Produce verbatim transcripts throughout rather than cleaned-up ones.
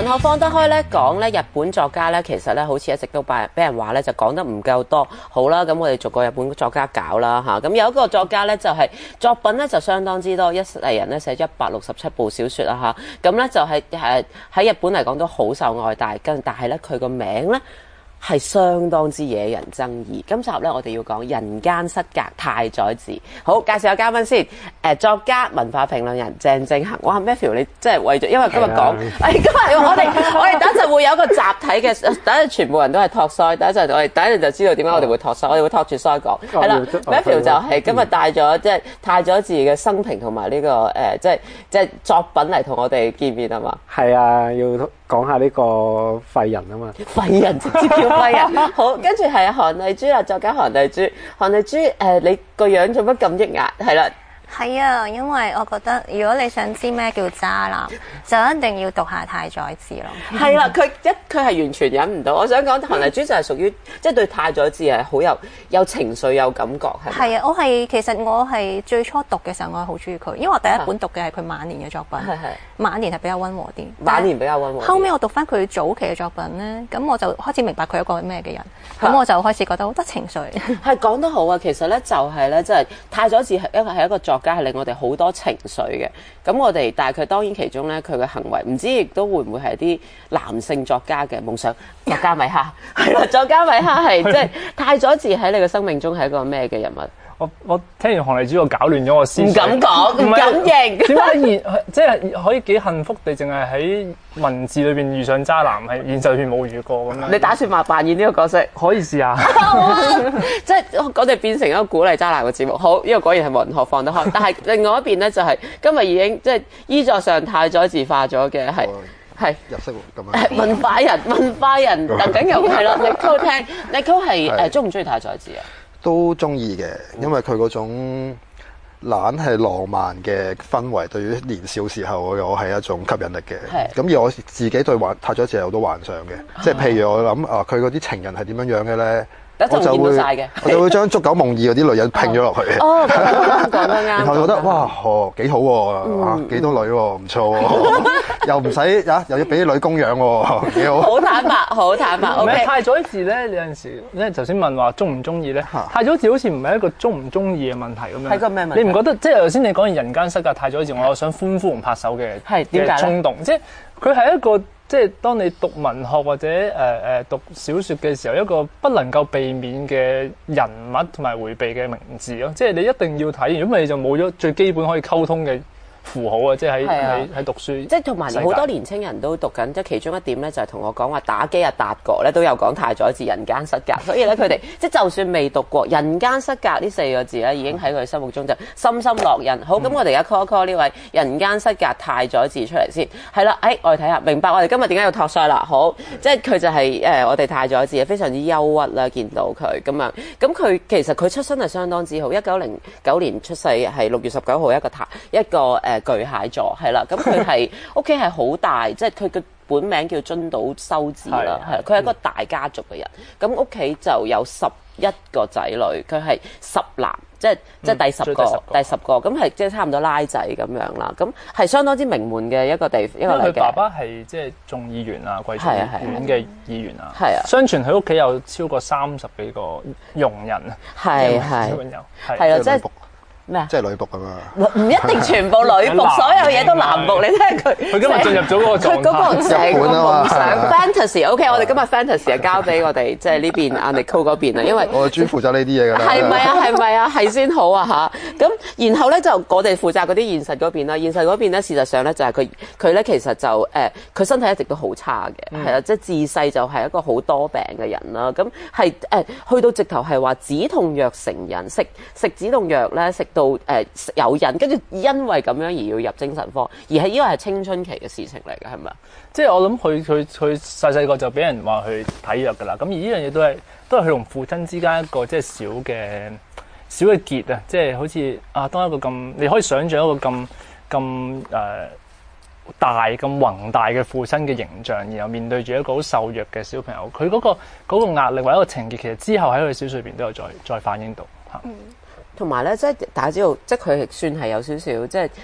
學放得開咧講咧日本作家咧，其實咧好似一直都俾俾人話咧就講得唔夠多。好啦，咁我哋逐個日本作家搞啦嚇。咁有一個作家咧就係、是、作品咧就相當之多，一世人咧寫咗一百六十七部小説啦嚇。咁咧就係誒喺日本嚟講都好受愛戴，跟但係咧佢個名咧係相當之惹人爭議。今集咧我哋要講人間失格太宰治。好，介紹下嘉賓先。誒作家、文化評論人鄭政恆。哇 Matthew 你真係為咗，因為今日講，誒今日我哋我哋等一陣會有一個集體嘅，等一陣全部人都係托腮，等一陣我哋等一陣就知道點解我哋會托腮，我哋會托住腮講。係啦 ，Matthew 就係今日帶咗即係太宰治嘅生平同埋呢個誒即係即係作品嚟同我哋見面啊嘛。 係啊，要講下呢個廢人啊嘛。 廢人直接叫廢人。好，跟住係韓麗珠啦，作家韓麗珠。韓麗珠誒、呃，你個樣做乜咁抑壓？係啦。 係啊，因為我覺得如果你想知咩叫渣男，就一定要讀下太宰治咯。 係啦，佢一佢係完全忍唔到。我想講韓麗珠就係屬於即係對太宰治係好有有情緒有感覺係。 係啊，我係其實我係最初讀嘅時候，我係好中意佢，因為我第一本讀嘅係佢晚年嘅作品。係係。晚年係比較溫和啲。晚年比較溫和。後尾我讀翻佢早期嘅作品咧，咁我就開始明白佢係一個咩嘅人，咁我就開始覺得好多情緒。 係講得好啊！其實咧就係咧，即係太宰治係一個係一個作家，係令我哋好多情緒嘅。咁我哋但係佢當然其中咧，佢嘅行為唔知亦都會唔會係啲男性作家嘅夢想。作家米哈係啦，作家米哈係即係太宰治喺你嘅生命中係一個咩嘅人物？ 我我聽完韓麗珠，我搞亂咗我思想。 唔敢講，唔敢認。點解現即係可以幾幸福地，淨係喺文字裏邊遇上渣男，喺現實裏邊冇遇過咁樣？ 你打算話扮演呢個角色？ 可以試下。 即係我哋變成一個鼓勵渣男嘅節目。好，呢個果然係文學放得開。但係另外一邊咧，就係今日已經即係衣着上太宰治化咗嘅係。係入息咁樣。 文化人，文化人等緊又係咯。Nicole 聽 ，Nicole 係誒中唔中意太宰治啊？ 都中意嘅，因為佢嗰種懶係浪漫嘅氛圍，對於年少時候我係一種吸引力嘅。咁而我自己對幻太宰治有好多幻想嘅，即係譬如我諗啊，佢嗰啲情人係點樣樣嘅咧？我就會我就會將足九夢二嗰啲女人拼咗落去。 哦，講得啱。 然後覺得哇，哦幾好喎，啊幾多女喎，唔錯喎，又唔使啊，又要俾啲女供養喎，幾好。 好坦白，好坦白。 唔係太宰治咧，有陣時咧，頭先問話中唔中意咧？太宰治好似唔係一個中唔中意嘅問題咁樣。 係個咩問題？ 你唔覺得即係頭先你講完人間失格太宰治，我有想歡呼同拍手嘅嘅衝動，即係佢係一個。即係當你讀文學或者誒誒、呃、讀小説嘅時候，一個不能夠避免嘅人物同埋迴避嘅名字咯。即係你一定要睇，如果唔係你就冇咗最基本可以溝通嘅符號啊！即係喺喺喺讀書， 即係同埋好多年青人都讀緊，即係其中一點咧就係同我講話打機啊達哥咧都有講太宰治人間失格，所以咧佢哋即係就算未讀過人間失格呢四個字咧，已經喺佢哋心目中就深深烙印。好，咁我哋而家 call 一 call 呢位人間失格太宰治出嚟先，係啦，誒、哎、我哋睇下，明白我哋今日點解要托腮啦？好，即係佢就係、是、誒、呃、我哋太宰治非常之憂鬱啦，見到佢咁樣，咁佢其實佢出身係相當之好，一九零九年出世，係六月十九號一個太一個誒。呃巨蟹座係啦，咁佢係屋企係好大，即係佢嘅本名叫津島修治啦，係佢係一個大家族嘅人，咁屋企就有十一個仔女，佢係十男，即係即係第十個，嗯、第十個，咁係即係差唔多拉仔咁樣啦，咁係相當之名門嘅一個地一個嚟嘅。 佢爸爸係即係眾議員啊，貴族院嘅議員啊， 係啊， 相傳佢屋企有超過三十幾個傭人啊， 係係係啦，即係。咩啊？ 即係女僕咁啊！ 唔一定全部女僕，所有嘢都男僕。你睇下佢， 佢今日進入咗嗰個狀態。佢嗰個成個夢想 fantasy。OK， 我哋今日 fantasy 係交俾我哋即係呢邊阿 Nicole 嗰邊啊，因為我專負責呢啲嘢㗎啦。 係咪啊？係咪啊？係先好啊吓，咁然後咧就我哋負責嗰啲現實嗰邊啦。現實嗰邊咧，事實上咧就係佢佢咧其實就誒佢、呃、身體一直都好差嘅，係啊、嗯，即係自細就係一個好多病嘅人啦。咁係誒去到直頭係話止痛藥成癮，食食止痛藥咧食。到誒、呃、有癮，跟住因為咁樣而要入精神科，而係呢個係青春期嘅事情嚟嘅，係咪啊？ 即係我諗佢佢佢細細個就俾人話去睇藥㗎啦。咁而呢樣嘢都係都係佢同父親之間一個即係小嘅小嘅結啊！即係好似啊，當一個咁你可以想像一個咁咁誒大咁宏大嘅父親嘅形象，然後面對住一個好瘦弱嘅小朋友，佢嗰、嗰個嗰個壓力或者一個情結，其實之後喺佢小説入邊都有再再反映到嚇。 嗯同埋咧，即係大家知道，即係佢算係有少少，即係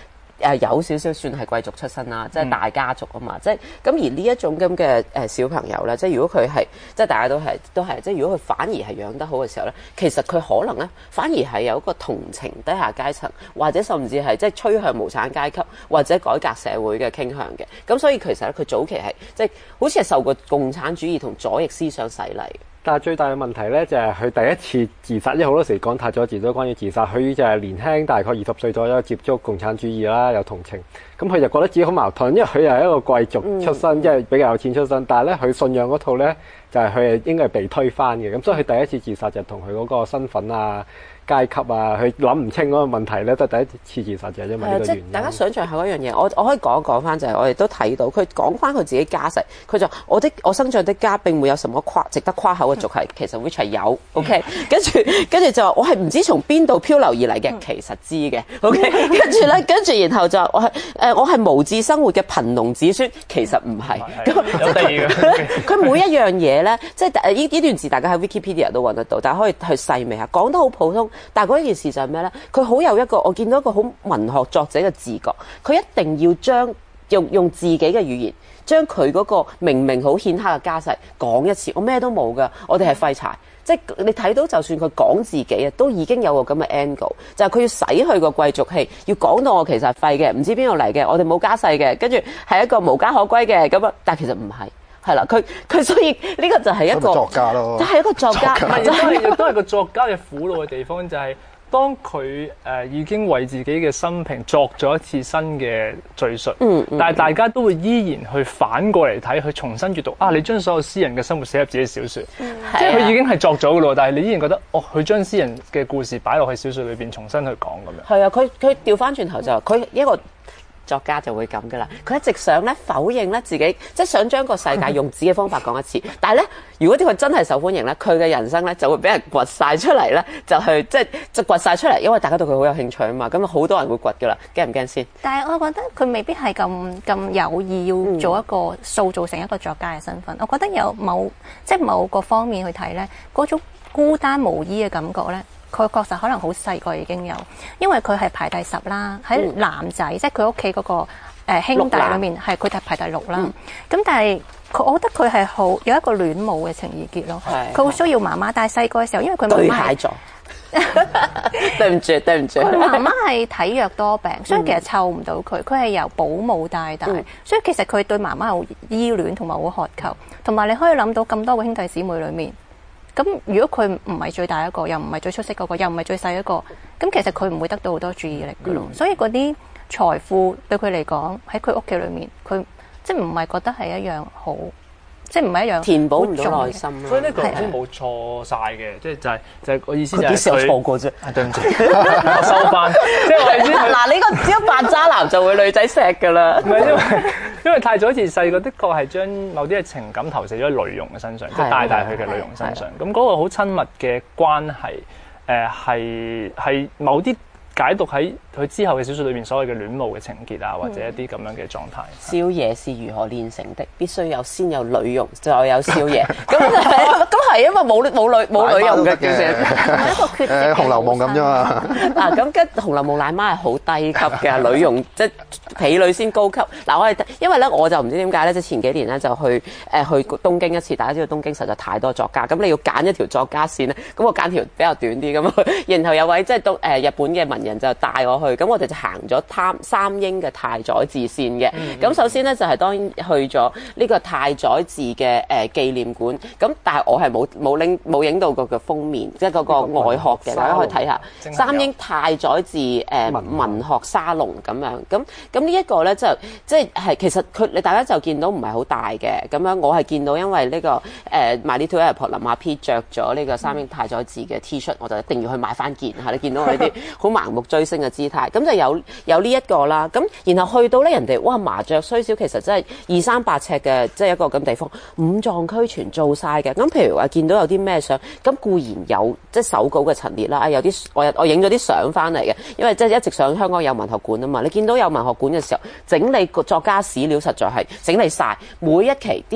誒有少少算係貴族出身啦，即係大家族啊嘛，即係咁而呢一種咁嘅誒小朋友咧，即係如果佢係即係大家都係都係，即係如果佢反而係養得好嘅時候咧，其實佢可能咧反而係有一個同情低下階層，或者甚至係即係趨向無產階級或者改革社會嘅傾向嘅。咁所以其實咧，佢早期係即係好似係受過共產主義同左翼思想洗禮。 但係最大嘅問題咧，就係佢第一次自殺，因為好多時講太宰治都關於自殺。佢就係年輕，大概二十歲左右接觸共產主義啦，有同情。咁佢就覺得自己好矛盾，因為佢又係一個貴族出身，即係、嗯、比較有錢出身。但係咧，佢信仰嗰套咧，就係佢係應該係被推翻嘅。咁所以佢第一次自殺就同佢嗰個身份啊、階級啊，佢諗唔清嗰個問題咧，都係第一次自殺就係因為呢個原因。 大家想象下嗰樣嘢，我我可以講一講翻，就係我哋都睇到佢講翻佢自己家世，佢就我的我生長的家並沒有什麼誇值得誇口嘅族系，嗯、其實 which 係有 ，OK，跟住跟住就話我係唔知從邊度漂流而嚟嘅，嗯、其實知嘅 ，OK，跟住咧，跟住然後就我係誒我係無字生活嘅貧農子孫，其實唔係，咁有地嘅。佢每一樣嘢咧，即係呢呢段字大家喺 Wikipedia 都揾得到，但係可以去細味下，講得好普通。但係嗰件事就係咩咧？佢好有一個，我見到一個好文學作者嘅自覺，佢一定要將用用自己嘅語言，將佢嗰個明明好顯赫嘅家世講一次。我咩都冇㗎，我哋係廢柴。即係你睇到，就算佢講自己啊，都已經有個咁嘅 angle，就係佢要洗去個貴族氣，要講到我其實係廢嘅，唔知邊度嚟嘅，我哋冇家世嘅，跟住係一個無家可歸嘅咁啊！但係其實唔係。係啦，佢佢所以呢個就係一個作家咯， 就係一個作家， 作家就係亦都係個作家嘅苦惱嘅地方，就係、是、當佢誒、呃、已經為自己嘅生平作咗一次新嘅敘述，嗯嗯、但係大家都會依然去反過嚟睇，去重新閱讀啊！你將所有詩人嘅生活寫入自己小説，嗯、即係佢已經係作咗嘅咯，但係你依然覺得哦，佢將詩人嘅故事擺落去小説裏邊重新去講咁樣。係啊， 佢佢調翻轉頭就佢一個。作家就會咁噶啦，佢一直想咧否認咧自己，即係想將個世界用自己嘅方法講一次。但係咧，如果啲佢真係受歡迎咧，佢嘅人生咧就會俾人掘晒出嚟咧，就去即係就掘晒出嚟，因為大家對佢好有興趣啊嘛。咁好多人會掘噶啦，驚唔驚先？ 但係我覺得佢未必係咁咁有意要做一個塑造成一個作家嘅身份。嗯、我覺得有某即係某個方面去睇咧，嗰種孤單無依嘅感覺咧。佢確實可能好細個已經有，因為佢係排第十啦，喺男仔、嗯、即係佢屋企嗰個、呃、兄弟裏面係佢係排第六啦。咁、嗯、但係佢，我覺得佢係好有一個戀母嘅情意結咯。佢好需要媽媽，但係細個嘅時候，因為佢媽媽係對唔住對唔住，佢媽媽係體弱多病，所以其實湊唔到佢。佢係由保姆帶大，嗯、所以其實佢對媽媽好依戀同埋好渴求。同埋你可以諗到咁多個兄弟姊妹裏面。咁如果佢唔係最大一個，又唔係最出色嗰個，又唔係最細一個，咁其實佢唔會得到好多注意力㗎咯。嗯、所以嗰啲財富對佢嚟講，喺佢屋企裏面，佢即係唔係覺得係一樣好，即係唔係一樣填補唔到內心咯。 所以呢個先冇錯晒嘅，即係就係就係我意思就係幾時有錯過啫？ 對唔住，我收翻。即係我意思嗱，你個只要扮渣男就會女仔錫㗎啦。 唔係因為因為太宰治細個的確係將某啲嘅情感投射咗喺女傭嘅身上，即係帶帶佢嘅女傭身上。咁嗰個好親密嘅關係，誒係係某啲解讀喺佢之後嘅小説裏面所謂嘅戀母嘅情結啊，或者一啲咁樣嘅狀態。 少爺是如何煉成的？必須有先有女傭，再有少爺。咁係咁係，因為冇冇女冇女傭嘅叫成係一個缺點。 誒《紅樓夢》咁啫嘛。 嗱咁跟《紅樓夢》奶媽係好低級嘅女傭，即係婢女先高級。嗱我哋因為咧我就唔知點解咧，即係前幾年咧就去誒去東京一次，大家知道東京實在太多作家，咁你要揀一條作家線咧，咁我揀條比較短啲咁。然後有位即係都誒日本嘅文人就帶我去，咁我哋就行咗三三英嘅太宰治線嘅。咁、嗯、首先咧就係、是、當然去咗呢個太宰治嘅誒紀念館。咁但係我係冇冇拎冇影到個個封面，即係嗰個外殼嘅，大家可以睇下三英太宰治誒、呃、文學沙龍咁樣。咁咁呢一個咧就即係係其實佢你大家就見到唔係好大嘅咁樣。我係見到因為呢、這個誒、呃、My Little Airport 林阿 P 着咗呢個三英太宰治嘅 T-shirt，、嗯、我就一定要去買翻件嚇。你見到我呢啲好盲目追星嘅姿態，咁就有有呢一個啦。咁然後去到咧，人哋哇麻雀雖小，其實真係二三百尺嘅，即係一個咁地方，五臟俱全做晒嘅。咁譬如話見到有啲咩相，咁固然有即係手稿嘅陳列啦。啊，有啲我我影咗啲相翻嚟嘅，因為即係一直上香港有文學館啊嘛。你見到有文學館嘅時候，整理個作家史料實在係整理晒每一期啲啲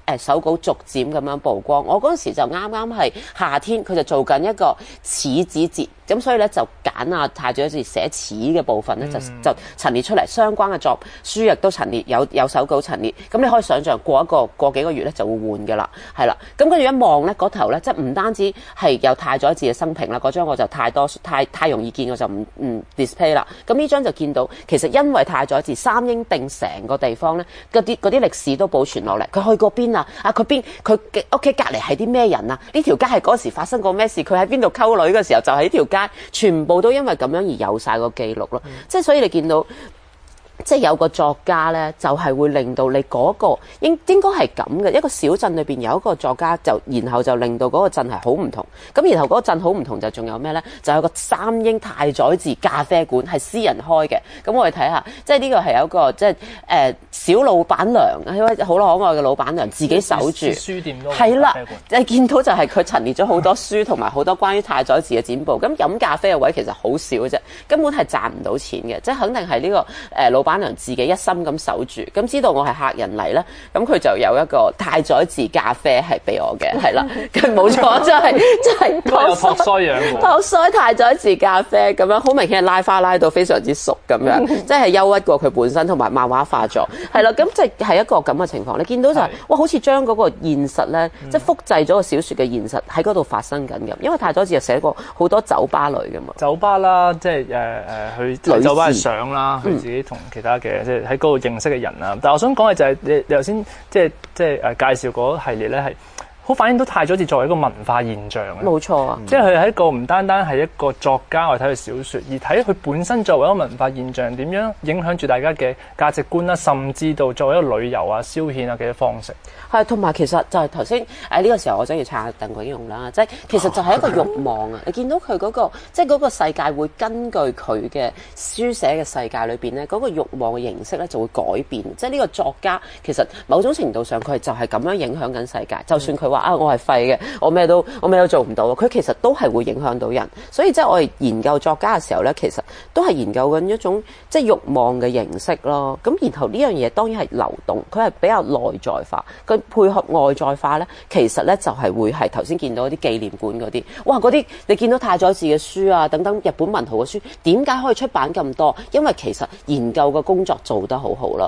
誒手稿逐漸咁樣曝光。我嗰陣時就啱啱係夏天，佢就做緊一個柿子節，咁所以咧就揀啊太宰治寫柿嘅部分咧，就就陳列出嚟，相關嘅作書亦都陳列，有有手稿陳列。咁你可以想象過一個過幾個月咧就會換㗎啦，係啦。咁跟住一望咧嗰頭咧，即係唔單止係有太宰治嘅生平啦，嗰張我就太多太太容易見，我就唔唔 display 啦。咁呢張就見到其實因為太宰治三英定成個地方咧，嗰啲嗰啲歷史都保存落嚟。佢去過邊啊？啊佢邊佢嘅屋企隔離係啲咩人啊？呢條街係嗰時發生過咩事？佢喺邊度溝女嘅時候就喺呢條街，全部都因為咁樣而有晒個記錄咯。即係所以你見到。即係有個作家咧，就係、是、會令到你嗰、那個應應該係咁嘅一個小鎮裏邊有一個作家，就然後就令到嗰個鎮係好唔同。咁然後嗰個鎮好唔同就仲有咩咧？就有個三英太宰治咖啡館係私人開嘅。咁我哋睇下，即係呢個係有一個即係誒、呃、小老闆娘，一位好可愛嘅老闆娘自己守住書店都係啦。你見到就係佢陳列咗好多書同埋好多關於太宰治嘅展報。咁飲咖啡嘅位其實好少嘅啫，根本係賺唔到錢嘅，即係肯定係呢、這個誒、呃、老闆娘自己一心咁守住，咁知道我係客人嚟咧，咁佢就有一個太宰治咖啡係俾我嘅，係啦，佢冇錯，真係真係托托腮樣喎， 托腮太宰治咖啡咁樣，好明顯係拉花拉到非常之熟咁樣，即係憂鬱過佢本身，同埋漫畫化咗，係啦，咁即係一個咁嘅情況。你見到就係、是、哇，好似將嗰個現實咧，嗯、即係複製咗個小説嘅現實喺嗰度發生緊咁。因為太宰治又寫過好多酒吧女㗎嘛， 酒吧啦，即係誒誒去酒吧相啦，佢自己同其他嘅。即係喺嗰度認識嘅人啊，但係我想講嘅就係你你頭先即係即係誒介紹嗰系列咧，係好反映到太宰治作為一個文化現象啊！ 冇錯啊， 即係佢係一個唔單單係一個作家，我哋睇佢小説，而睇佢本身作為一個文化現象點樣影響住大家嘅價值觀啦，甚至到作為一個旅遊啊、消遣啊嘅方式。 係，同埋其實就係頭先誒呢個時候，我真要撐下鄧國英雄啦。即係其實就係一個慾望啊！你見到佢嗰個即係嗰個世界會根據佢嘅書寫嘅世界裏邊咧，嗰個慾望嘅形式咧就會改變。即係呢個作家其實某種程度上佢就係咁樣影響緊世界。就算佢話啊，我係廢嘅，我咩都我咩都做唔到，佢其實都係會影響到人。所以即係我哋研究作家嘅時候咧，其實都係研究緊一種即係慾望嘅形式咯。咁然後呢樣嘢當然係流動，佢係比較內在化。佢配合外在化咧，其實咧就係會係頭先見到啲紀念館嗰啲，哇嗰啲你見到太宰治嘅書啊，等等日本文豪嘅書，點解可以出版咁多？因為其實研究嘅工作做得好好啦。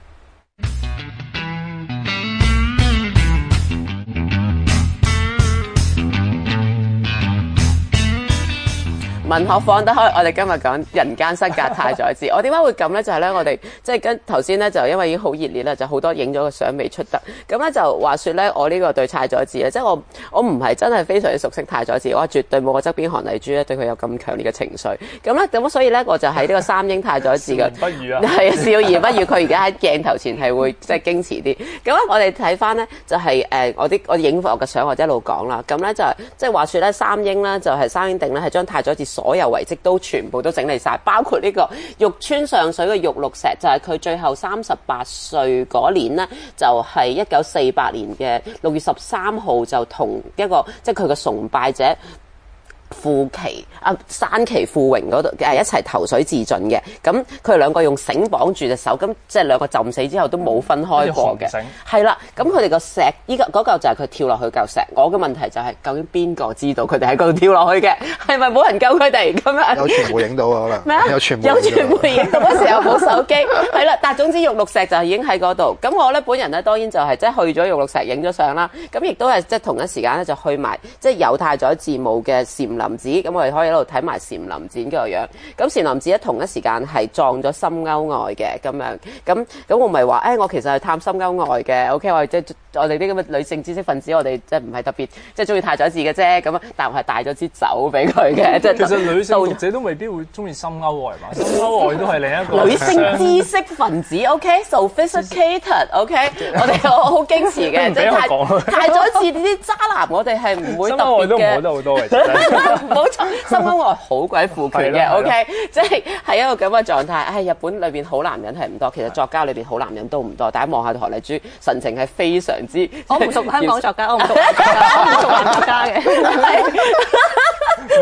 文學放得開，我哋今日講人間失格太宰治。我點解會咁咧？就係、是、咧，我哋即係跟頭先咧，就因為已經好熱烈啦，就好多影咗個相未出得。咁咧就話說咧，我呢個對太宰治咧，即係我我唔係真係非常之熟悉太宰治，我絕對冇我側邊韓麗珠咧對佢有咁強烈嘅情緒。咁咧咁所以咧，我就喺呢個三英太宰治嘅， 不如啊， 係啊，笑而不語。佢而家喺鏡頭前係會即係矜持啲。咁我哋睇翻咧就係、是、誒、呃、我啲我影我嘅相，我一路講啦。咁咧就係即係話說咧，三英咧就係、是、三英定咧係將太宰治所有遺跡都全部都整理晒，包括呢個玉川上水嘅玉鹿石，就係、是、佢最後三十八歲嗰年呢，就係一九四八年嘅六月十三號，就同一個即係佢嘅崇拜者富奇啊山崎富榮嗰度誒一齊投水自盡嘅。咁佢哋兩個用繩綁住隻手，咁即係兩個浸死之後都冇分開過嘅。係啦，咁佢哋個石依個嗰嚿就係佢跳落去嚿石。我嘅問題就係、是、究竟邊個知道佢哋喺嗰度跳落去嘅？係咪冇人救佢哋咁樣？ 有傳媒影到啊，可能咩啊？有傳媒有傳媒影到嗰時候冇手機，係啦。但係總之玉鹿石就已經喺嗰度。咁我咧本人咧當然就係即係去咗玉鹿石影咗相啦。咁亦都係即係同一時間咧就去埋即係有太宰治墓嘅禪林寺，咁我哋可以喺度睇埋禪林寺嘅樣。咁禪林寺咧同一時間係撞咗深溝外嘅咁樣。咁咁我唔係話誒，我其實係探深溝外嘅。O K， 我哋即係我哋啲咁嘅女性知識分子，我哋即係唔係特別即係中意太宰治嘅啫。咁啊，但係我係帶咗支酒俾佢嘅。即係其實女性讀者都未必會中意深溝外嘛。深溝外都係另一個女性知識分子。O K，sophisticated。O K， 我哋我好矜持嘅，即係太太宰治呢啲渣男，我哋係唔會特別嘅。深溝外都唔好得好多嘅。冇錯，深溝外好鬼父權嘅。O K， 即係係一個咁嘅狀態。唉，日本裏邊好男人係唔多，其實作家裏邊好男人都唔多。大家望下韓麗珠，神情係非常之。 我唔熟香港作家，我唔熟，我唔熟男作家嘅。 唔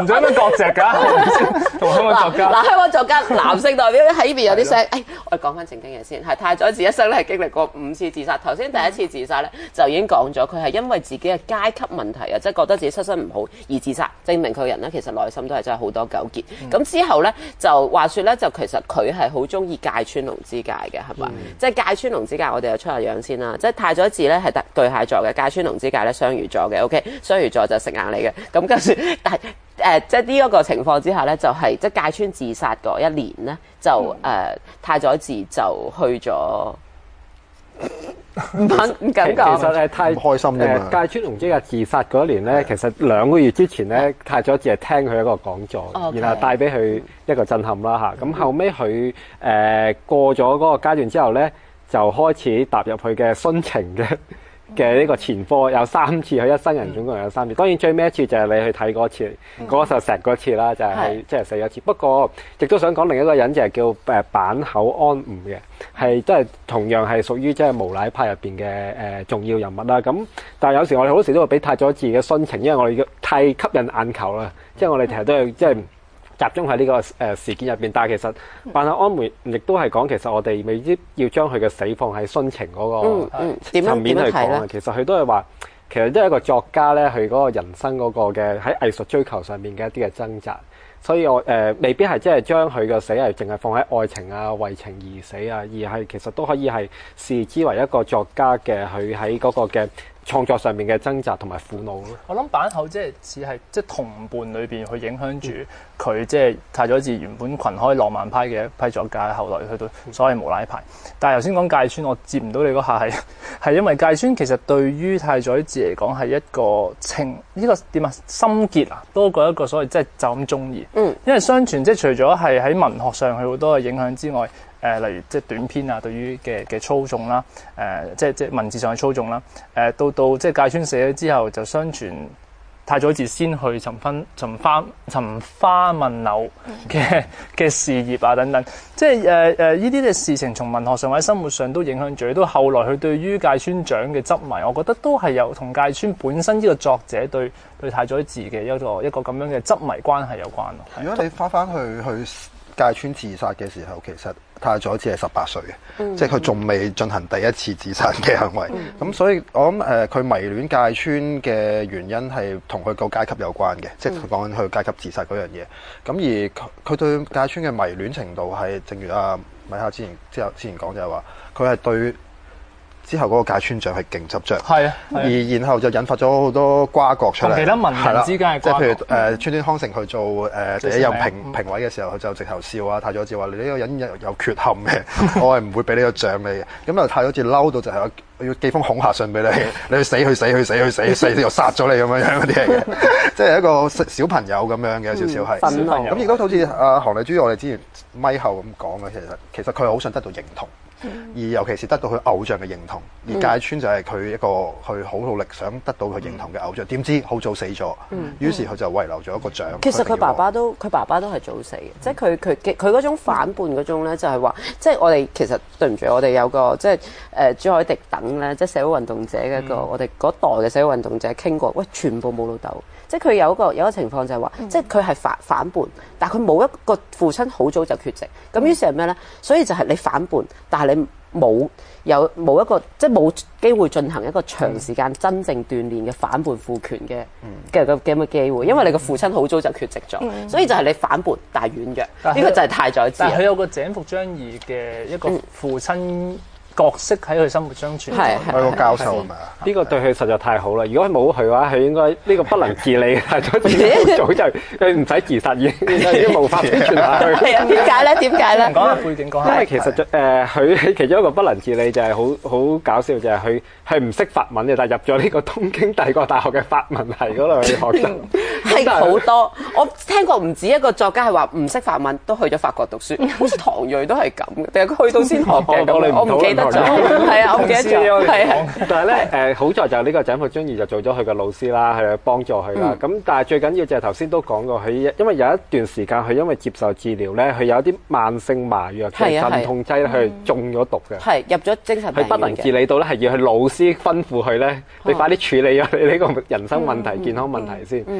男仔有咩國籍㗎？同香港作家。 嗱，香港作家男性代表咧喺呢邊有啲聲。誒，我哋講翻正經嘢先。係太宰治一生咧係經歷過五次自殺。頭先第一次自殺咧就已經講咗，佢係因為自己嘅階級問題啊，即係覺得自己出身唔好而自殺，證明佢個人咧其實內心都係真係好多糾結。咁、嗯、之後咧就話說咧，就其實佢係好中意芥川龍之介嘅，係嘛？嗯、即係芥川龍之介，我哋又出下樣先啦。即係太宰治咧係巨蟹座嘅，芥川龍之介咧雙魚座嘅。OK， 雙魚座就食硬你嘅。咁跟住，但係誒、呃，即係呢一個情況之下咧，就係、是、即係芥川自殺嗰一年咧，就誒、呃、太宰治就去咗。唔肯唔敢講， 其實係太開心嘅嘛。 芥川龍之介自殺嗰一年咧，其實兩個月之前咧，太宰治係聽佢一個講座， okay. 然後帶俾佢一個震撼啦嚇。咁、嗯、後尾佢誒過咗嗰個階段之後咧，就開始踏入佢嘅殉情嘅嘅呢個前科，有三次，佢一生人總共有三次。當然最尾一次就係你去睇嗰次，嗰、嗯、個就石嗰次啦，就係即係死咗次。不過亦都想講另一個人就係叫誒坂口安吾嘅，係都係同樣係屬於即係無賴派入邊嘅誒重要人物啦。咁但係有時我哋好多時都會俾太宰治嘅殉情，因為我哋太吸引眼球啦，即係我哋成日都係即係集中喺呢個誒事件入邊。但係其實坂口安吾亦都係講，其實我哋未必要將佢嘅死放喺殉情嗰個層面去講啊。其實佢都係話，其實都係一個作家咧，佢嗰個人生嗰個嘅喺藝術追求上面嘅一啲嘅掙扎。所以我誒、呃、未必係即係將佢嘅死係淨係放喺愛情啊、為情而死啊，而係其實都可以係視之為一個作家嘅佢喺嗰個嘅創作上面嘅掙扎同埋苦惱咯。 我諗坂口即係似係即係同伴裏邊去影響住佢，即係太宰治原本群開浪漫派嘅一批作家，後來去到所謂無賴派。但係頭先講芥川，我接唔到你嗰下係係因為芥川其實對於太宰治嚟講係一個情呢個點啊心結啊，多過一個所謂即係就咁中意。嗯，因為相傳即係除咗係喺文學上佢好多嘅影響之外。誒、呃，例如即係短篇啊，對於嘅嘅操縱啦，誒、呃，即係即係文字上嘅操縱啦，誒、呃，到到即係芥川死咗之後，就相傳太宰治先去尋婚、尋花、尋花問柳嘅嘅事業啊等等，即係誒誒呢啲嘅事情，從文學上或者生活上都影響住。到後來佢對於芥川獎嘅執迷，我覺得都係有同芥川本身呢個作者對對太宰治嘅一個一個咁樣嘅執迷關係有關咯。 如果你翻翻去去芥川自殺嘅時候，其實太宰治係十八歲嘅，嗯、即係佢仲未進行第一次自殺嘅行為。咁、嗯、所以我諗誒，佢、呃、迷戀芥川嘅原因係同佢個階級有關嘅，嗯、即係佢講緊佢階級自殺嗰樣嘢。咁而佢對芥川嘅迷戀程度係，正如阿米哈之前之後之前講就係話，佢係對之後嗰個芥川獎係勁執着，係啊，而然後就引發咗好多瓜葛出嚟。其他文人之間嘅瓜葛， 即係譬如誒、呃、川端康成去做誒、呃、第一任評評委嘅時候，佢就直頭笑啊，太宰治話你呢個人有有缺陷嘅，我係唔會俾呢個獎你嘅。咁啊太宰治嬲到就係要寄封恐嚇信俾你，你去死去死去死去死去死又殺咗你咁樣樣嗰啲嚟嘅，即係一個小朋友咁樣嘅少少係。咁亦都好似阿韓麗珠我哋之前咪後咁講嘅，其實其實佢係好想得到認同。而尤其是得到佢偶像嘅認同，而芥川就係佢一個佢好努力想得到佢認同嘅偶像，點知好早死咗，嗯、於是佢就遺留咗一個獎。 其實佢爸爸都佢爸爸都係早死嘅，嗯、即係佢佢佢嗰種反叛嗰種咧，就係話，即係我哋其實對唔住，我哋有個即係誒朱凱廸等咧，即係社會運動者嘅一個，嗯、我哋嗰代嘅社會運動者傾過，喂，全部冇老豆。即係佢有一個有一個情況就係話，嗯、即係佢係反反叛，但係佢冇一個父親好早就缺席，咁於是係咩咧？所以就係你反叛，但係你冇有冇一個即係冇機會進行一個長時間真正鍛鍊嘅反叛父權嘅嘅嘅咁嘅機會，因為你個父親好早就缺席咗，嗯、所以就係你反叛但係軟弱，呢個就係太宰治。 但係佢有個井伏章義嘅一個父親。嗯角色喺佢生活中存在， 係個教授係咪啊？ 呢個對佢實在太好啦！如果冇佢嘅話，佢應該呢個不能自理，太宰治早就佢唔使自殺，已經已經無法生存下去。 係啊，點解咧？點解咧？ 講下背景，講下。 因為其實誒，佢喺其中一個不能自理就係好好搞笑，就係佢係唔識法文嘅，但係入咗呢個東京帝國大學嘅法文系嗰度去學習。 係好多，我聽過唔止一個作家係話唔識法文都去咗法國讀書，好似唐睿都係咁嘅，定係佢去到先學嘅咁。我唔記得。係啊，我唔記得咗。係啊， 但係咧，誒好在就呢個井伏章義就做咗佢嘅老師啦，係幫助佢啦。咁、嗯、但係最緊要就係頭先都講過，佢因為有一段時間佢因為接受治療咧，佢有啲慢性麻藥嘅鎮痛劑咧，佢中咗毒嘅。係入咗精神病院嘅。 佢不能自理到咧，係要佢老師吩咐佢咧，你快啲處理咗你呢個人生問題、嗯、健康問題先。咁、嗯嗯、所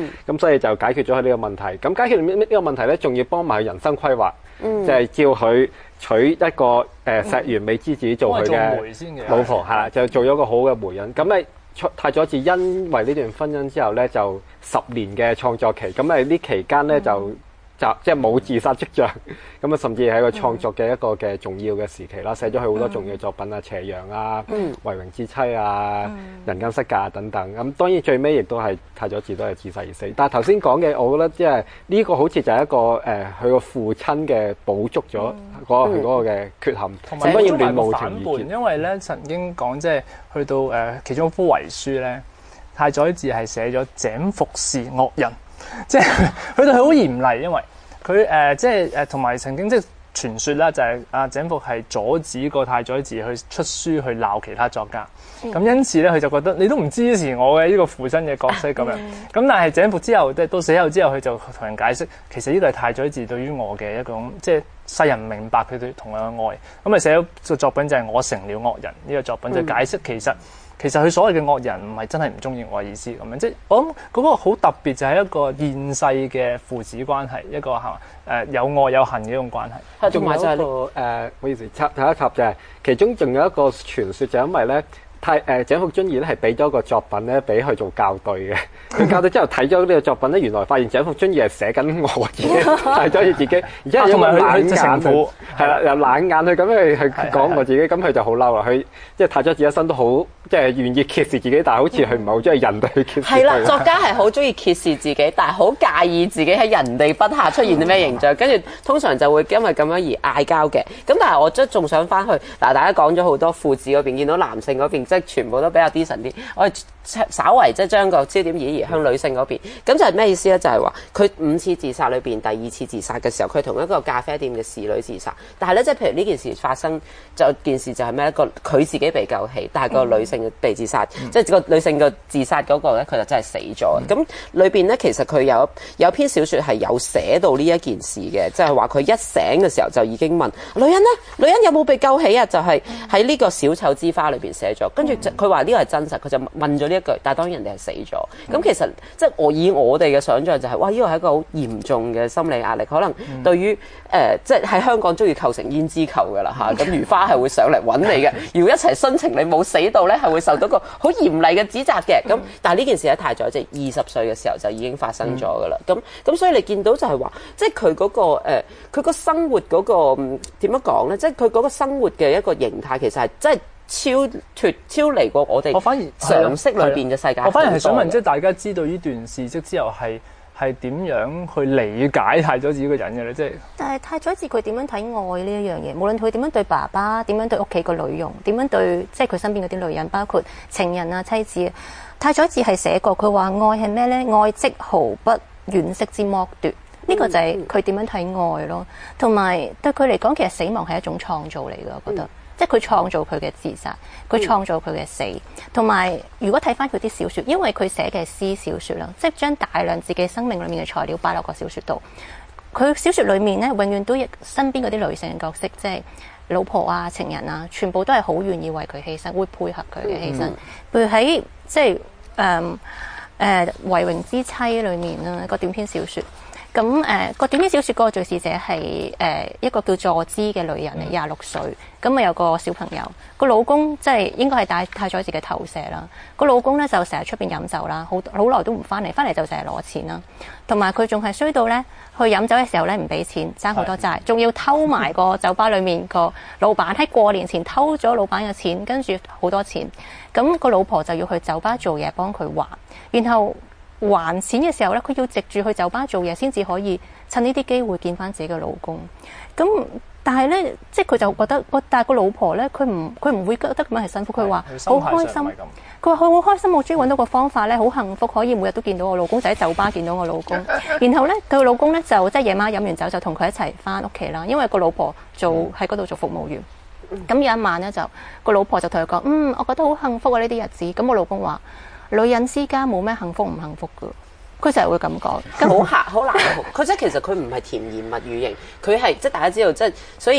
所以就解決咗佢呢個問題。咁解決呢呢個問題咧，仲要幫埋佢人生規劃，嗯、就係叫佢娶一個誒、呃、石原美之子做佢嘅老婆，係啦、嗯，就做咗個好嘅媒人。咁咪太宰治因為呢段婚姻之後咧，就十年嘅創作期，咁咪呢期間咧就。嗯就即係冇自殺跡象，咁啊甚至係一個創作嘅一個嘅重要嘅時期啦，寫咗佢好多重要作品啊，《斜陽》啊，《遺榮之妻》啊，嗯《人間失格》啊等等。咁當然最尾亦都係太宰治都係自殺而死。但係頭先講嘅，我覺得即係呢個好似就係一個誒佢個父親嘅補足咗嗰佢嗰個嘅缺陷， 同埋當然亂無反叛，因為咧曾經講即係去到誒其中一封遺書咧，太宰治係寫咗井伏是惡人。即係佢對佢好嚴厲，因為佢誒、呃、即係誒同埋曾經即係傳說啦，就係阿井伏係阻止過太宰治去出書去鬧其他作家，咁、嗯、因此咧佢就覺得你都唔支持我嘅呢個父親嘅角色咁樣，咁、嗯、但係井伏之後即係到死後之後，佢就同人解釋，其實呢個係太宰治對於我嘅一種即係世人唔明白佢對同樣嘅愛，咁啊寫咗個作品就係我成了惡人呢、這個作品就解釋其實。其實佢所謂嘅惡人唔係真係唔中意我嘅意思咁樣，即係我諗嗰個好特別就係一個現世嘅父子關係，一個係嘛誒有愛有恨嘅一種關係。 仲有一個誒，唔、呃、好意思插睇一插就係、是，其中仲有一個傳說就係因為咧。太誒井伏雋儀咧係俾咗個作品咧俾佢做校對嘅，佢校對之後睇咗呢個作品咧，原來發現井伏雋儀係寫緊我自己，太宰治自己，而且因為冷眼佢係啦，又冷眼佢咁樣去講我自己，咁佢就好嬲啦。佢即係太宰治一生都好即係願意揭示自己，但係好似佢唔係好中意人哋去揭示。係啦， 作家係好中意揭示自己，但係好介意自己喺人哋筆下出現啲咩形象，跟住通常就會因為咁樣而嗌交嘅。咁但係我即係仲想翻去嗱，大家講咗好多父子嗰邊，見到男性嗰邊即係全部都比較 decent 啲，我哋稍為即係將個焦點移移向女性嗰邊，咁就係咩意思咧？就係話佢五次自殺裏邊第二次自殺嘅時候，佢同一個咖啡店嘅侍女自殺，但係咧即係譬如呢件事發生，就件事就係咩一個佢自己被救起，但係個女性被自殺，嗯、即係個女性嘅自殺嗰個咧，佢就真係死咗。咁、嗯、裏邊咧其實佢有有篇小説係有寫到呢一件事嘅，即係話佢一醒嘅時候就已經問女人咧，女人有冇被救起啊？就係喺呢個小丑之花裏邊寫咗，跟住佢話呢個係真實，佢就問咗呢一句，但係當然人哋係死咗。咁、嗯、其實即係我以我哋嘅想像就係、是，哇！呢個係一個好嚴重嘅心理壓力，可能對於誒、呃、即係喺香港終於構成胭脂扣㗎啦嚇。咁如花係會上嚟揾你嘅，如果一齊殉情你冇死到咧，係會受到個好嚴厲嘅指責嘅。咁但係呢件事喺太宰治二十歲嘅時候就已經發生咗㗎啦。咁咁所以你見到就係話，即係佢嗰個誒佢個生活嗰、那個點樣講咧？即係佢嗰個生活嘅一個形態，其實係真係。超脫超離過我哋，我反而常識裏邊嘅世界。 我反而係想問，即係大家知道呢段事蹟之後，係係點樣去理解太宰治呢個人嘅咧？即係， 但係太宰治佢點樣睇愛呢一樣嘢？無論佢點樣對爸爸，點樣對屋企個女傭，點樣對即係佢身邊嗰啲女人，包括情人啊、妻子。太宰治係寫過，佢話愛係咩咧？愛即毫不惋惜之剝奪。呢、嗯、個就係佢點樣睇愛咯。同埋對佢嚟講，其實死亡係一種創造嚟㗎，我覺得。嗯即係佢創造佢嘅自殺，佢創造佢嘅死，同埋如果睇翻佢啲小説，因為佢寫嘅詩小説啦，即係將大量自己生命裏面嘅材料擺落個小説度。佢小説裏面咧，永遠都身邊嗰啲女性嘅角色，即係老婆啊、情人啊，全部都係好願意為佢犧牲，會配合佢嘅犧牲。譬如喺即係誒誒遺榮之妻裏面啦，一個短篇小説。咁誒個短篇小説嗰個敘事者係誒、呃、一個叫佐知嘅女人嚟，廿六歲，咁啊有個小朋友，個老公即係應該係太太宰治嘅投射啦。個老公咧就成日出邊飲酒啦，好好耐都唔翻嚟，翻嚟就成日攞錢啦。同埋佢仲係衰到咧，去飲酒嘅時候咧唔俾錢，爭好多債，仲要偷埋個酒吧裡面個老闆喺過年前偷咗老闆嘅錢，跟住好多錢。咁個老婆就要去酒吧做嘢幫佢還，然後。還錢嘅時候咧，佢要藉住去酒吧做嘢，先至可以趁呢啲機會見翻自己嘅老公。咁但係咧，即係佢就覺得，但係個老婆咧，佢唔佢唔會覺得咁樣係辛苦。佢話好開心，佢話佢好開心，我終於揾到個方法咧，好幸福，可以每日都見到我老公，就喺酒吧見到我老公。然後咧，佢個老公咧就即係夜晚飲完酒就同佢一齊翻屋企啦，因為個老婆做喺嗰度做服務員。咁有一晚咧，就個老婆就同佢講：嗯，我覺得好幸福啊呢啲日子。咁我老公話。女人之家冇咩幸福唔幸福噶，佢成日會咁講， 咁好客好難。佢即係其實佢唔係甜言蜜語型，佢係即係大家知道，即係所以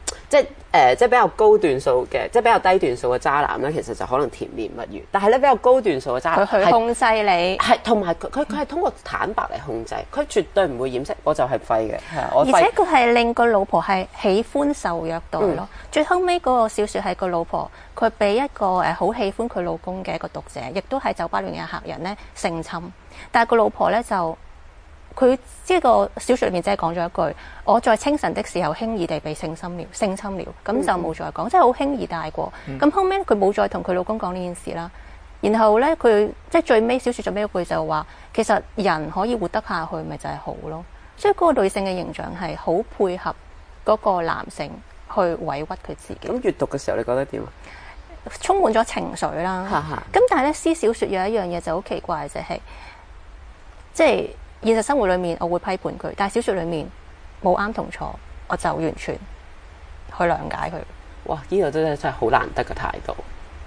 即係誒、呃，即係比較高段數嘅，即係比較低段數嘅渣男咧，其實就可能甜言蜜語。但係咧比較高段數嘅渣男， 佢去控制你， 係同埋佢佢佢係通過坦白嚟控制，佢絕對唔會掩飾，我就係廢嘅，係我廢。 而且佢係令個老婆係喜歡受虐待咯。嗯、最後尾嗰個小説係個老婆，佢俾一個誒好喜歡佢老公嘅一個讀者，亦都係酒吧裏面嘅客人咧性侵，但係個老婆咧就。佢呢個小説裏面真係講咗一句：我在清晨的時候輕易地被性侵了，性侵了，咁就冇再講，即係好輕易帶過。咁、嗯、後尾佢冇再同佢老公講呢件事啦。然後咧，佢即係最尾小説最尾一句就話：其實人可以活得下去，咪就係好咯。所以嗰個女性嘅形象係好配合嗰個男性去委屈佢自己。 咁閱讀嘅時候，你覺得點啊？ 充滿咗情緒啦。咁但係咧，詩小説有一樣嘢就好奇怪，就係、是、即係。現實生活裏面我會批判佢，但係小説裏面冇啱同錯，我就完全去諒解佢。 哇！呢、這個真係真係好難得嘅態度。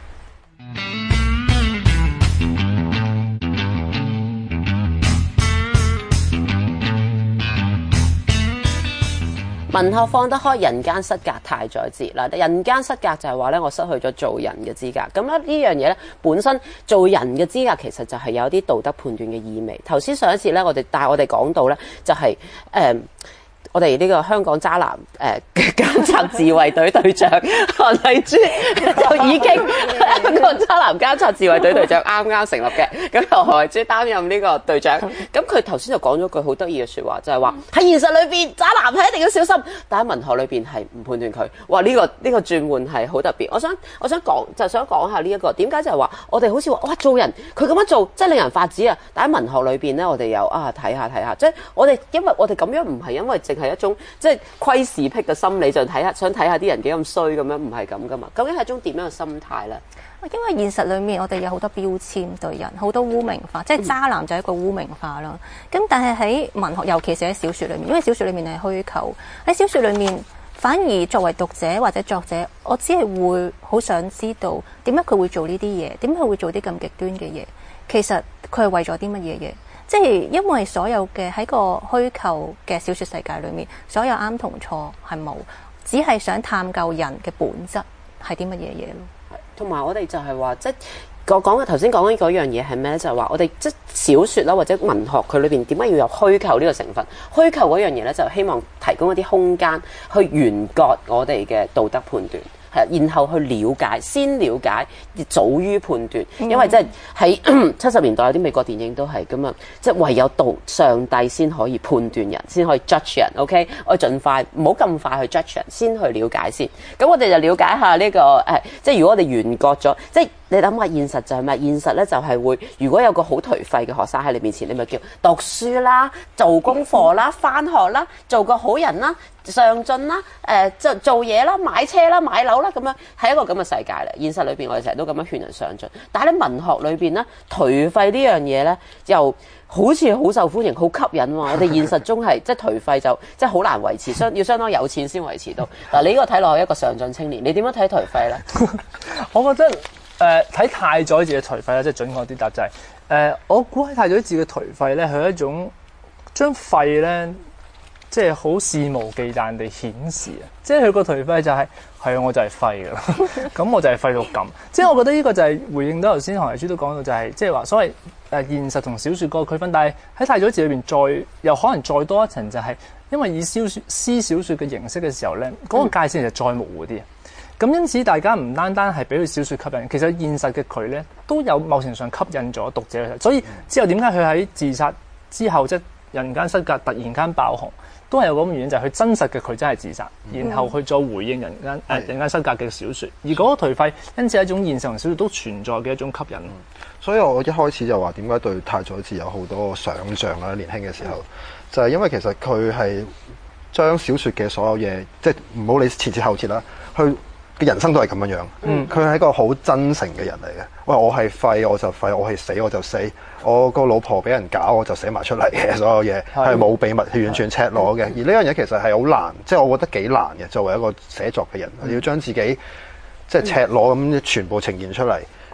文學放得開，人間失格太宰治啦。人間失格就係話咧，我失去咗做人嘅資格。咁咧呢樣嘢咧，本身做人嘅資格其實就係有啲道德判斷嘅意味。頭先上一次咧，我哋但係我哋講到咧，就係、是、誒。呃我哋呢個香港渣男誒監察自衛隊隊長韓麗珠就已經香港渣男監察自衛隊隊長啱啱成立嘅，咁由韓麗珠擔任呢個隊長。咁佢頭先就講咗句好得意嘅説話，就係話喺現實裏邊渣男係一定要小心，但喺文學裏邊係唔判斷佢。哇！呢、這個呢、這個轉換係好特別。我想我想講就想講下呢、這、一個點解就係話我哋好似話哇做人佢咁樣做真係令人發指啊！但喺文學裏邊咧，我哋又啊睇下睇下，即係我哋因為我哋咁樣唔係因為淨係一種即係窺視癖嘅心理，就睇下想睇下啲人幾咁衰咁樣，唔係咁噶嘛。究竟係一種點樣嘅心態咧？ 因為現實裏面我哋有好多標籤對人，好多污名化，即係渣男就係一個污名化啦。咁、嗯、但係喺文學，尤其是喺小説裏面，因為小説裏面係虛構，喺小説裏面反而作為讀者或者作者，我只係會好想知道點解佢會做呢啲嘢，點解會做啲咁極端嘅嘢。其實佢係為咗啲乜嘢嘢？即係因為所有嘅喺個虛構嘅小説世界裏面，所有啱同錯係冇，只係想探究人嘅本質係啲乜嘢嘢咯。 同埋我哋就係話，即係我講嘅頭先講緊嗰樣嘢係咩？就係話我哋即係小説啦，或者文學佢裏邊點解要有虛構呢個成分？虛構嗰樣嘢咧，就希望提供一啲空間去懸割我哋嘅道德判斷。係，然後去了解，先了解，早於判斷。因為即係喺七十年代有啲美國電影都係咁啊，即係唯有道上帝先可以判斷人，先可以 judge 人。OK，我盡快唔好咁快去 judge 人，先去了解先。咁我哋就了解下呢、這個誒，即係如果我哋懸割咗，即係你諗下現實就係咩？現實咧就係會，如果有個好頹廢嘅學生喺你面前，你咪叫讀書啦、做功課啦、返學啦、做個好人啦、上進啦、誒就做嘢啦、買車啦、買樓啦，咁樣係一個咁嘅世界嚟。現實裏邊我哋成日都咁樣勸人上進，但係咧文學裏邊咧頹廢呢樣嘢咧又好似好受歡迎、好吸引喎。我哋現實中係即係頹廢就即係好難維持，相要相當有錢先維持到。嗱，你呢個睇落去一個上進青年，你點樣睇頹廢咧？ 我覺得。誒睇、呃、太宰治嘅頹廢咧，即係準確啲答就係、是、誒、呃，我估喺太宰治嘅頹廢咧，係一種將廢咧，即係好肆無忌憚地顯示啊！即係佢個頹廢就係、是、係啊，我就係廢㗎啦，咁我就係廢到咁。即係我覺得呢個就係回應到頭先韓麗珠都講到、就是，就係即係話所謂誒現實同小説嗰個區分。但係喺太宰治裏邊再又可能再多一層，就係因為以小説詩小説嘅形式嘅時候咧，嗰、那個界線就再模糊啲。咁因此，大家唔單單係俾佢小説吸引，其實現實嘅佢咧都有某程度上吸引咗讀者。所以之後點解佢喺自殺之後即係人間失格突然間爆紅，都係有咁嘅原因，就係、是、佢真實嘅佢真係自殺，然後去再回應人間誒、嗯、人間失格嘅小説。而嗰個頹廢，因此係一種現實同小説都存在嘅一種吸引。 所以我一開始就話點解對太宰治有好多想像啦，年輕嘅時候，嗯、就係因為其實佢係將小説嘅所有嘢，即係唔好理前設後設啦，去。人生都係咁樣樣，佢係、嗯、一個好真誠嘅人嚟嘅。喂，我係廢我就廢，我係死我就死，我個老婆俾人搞我就寫埋出嚟嘅，所有嘢係冇秘密，係完全赤裸嘅。而呢樣嘢其實係好難，即係我覺得幾難嘅。作為一個寫作嘅人，你、嗯、要將自己即係赤裸咁全部呈現出嚟。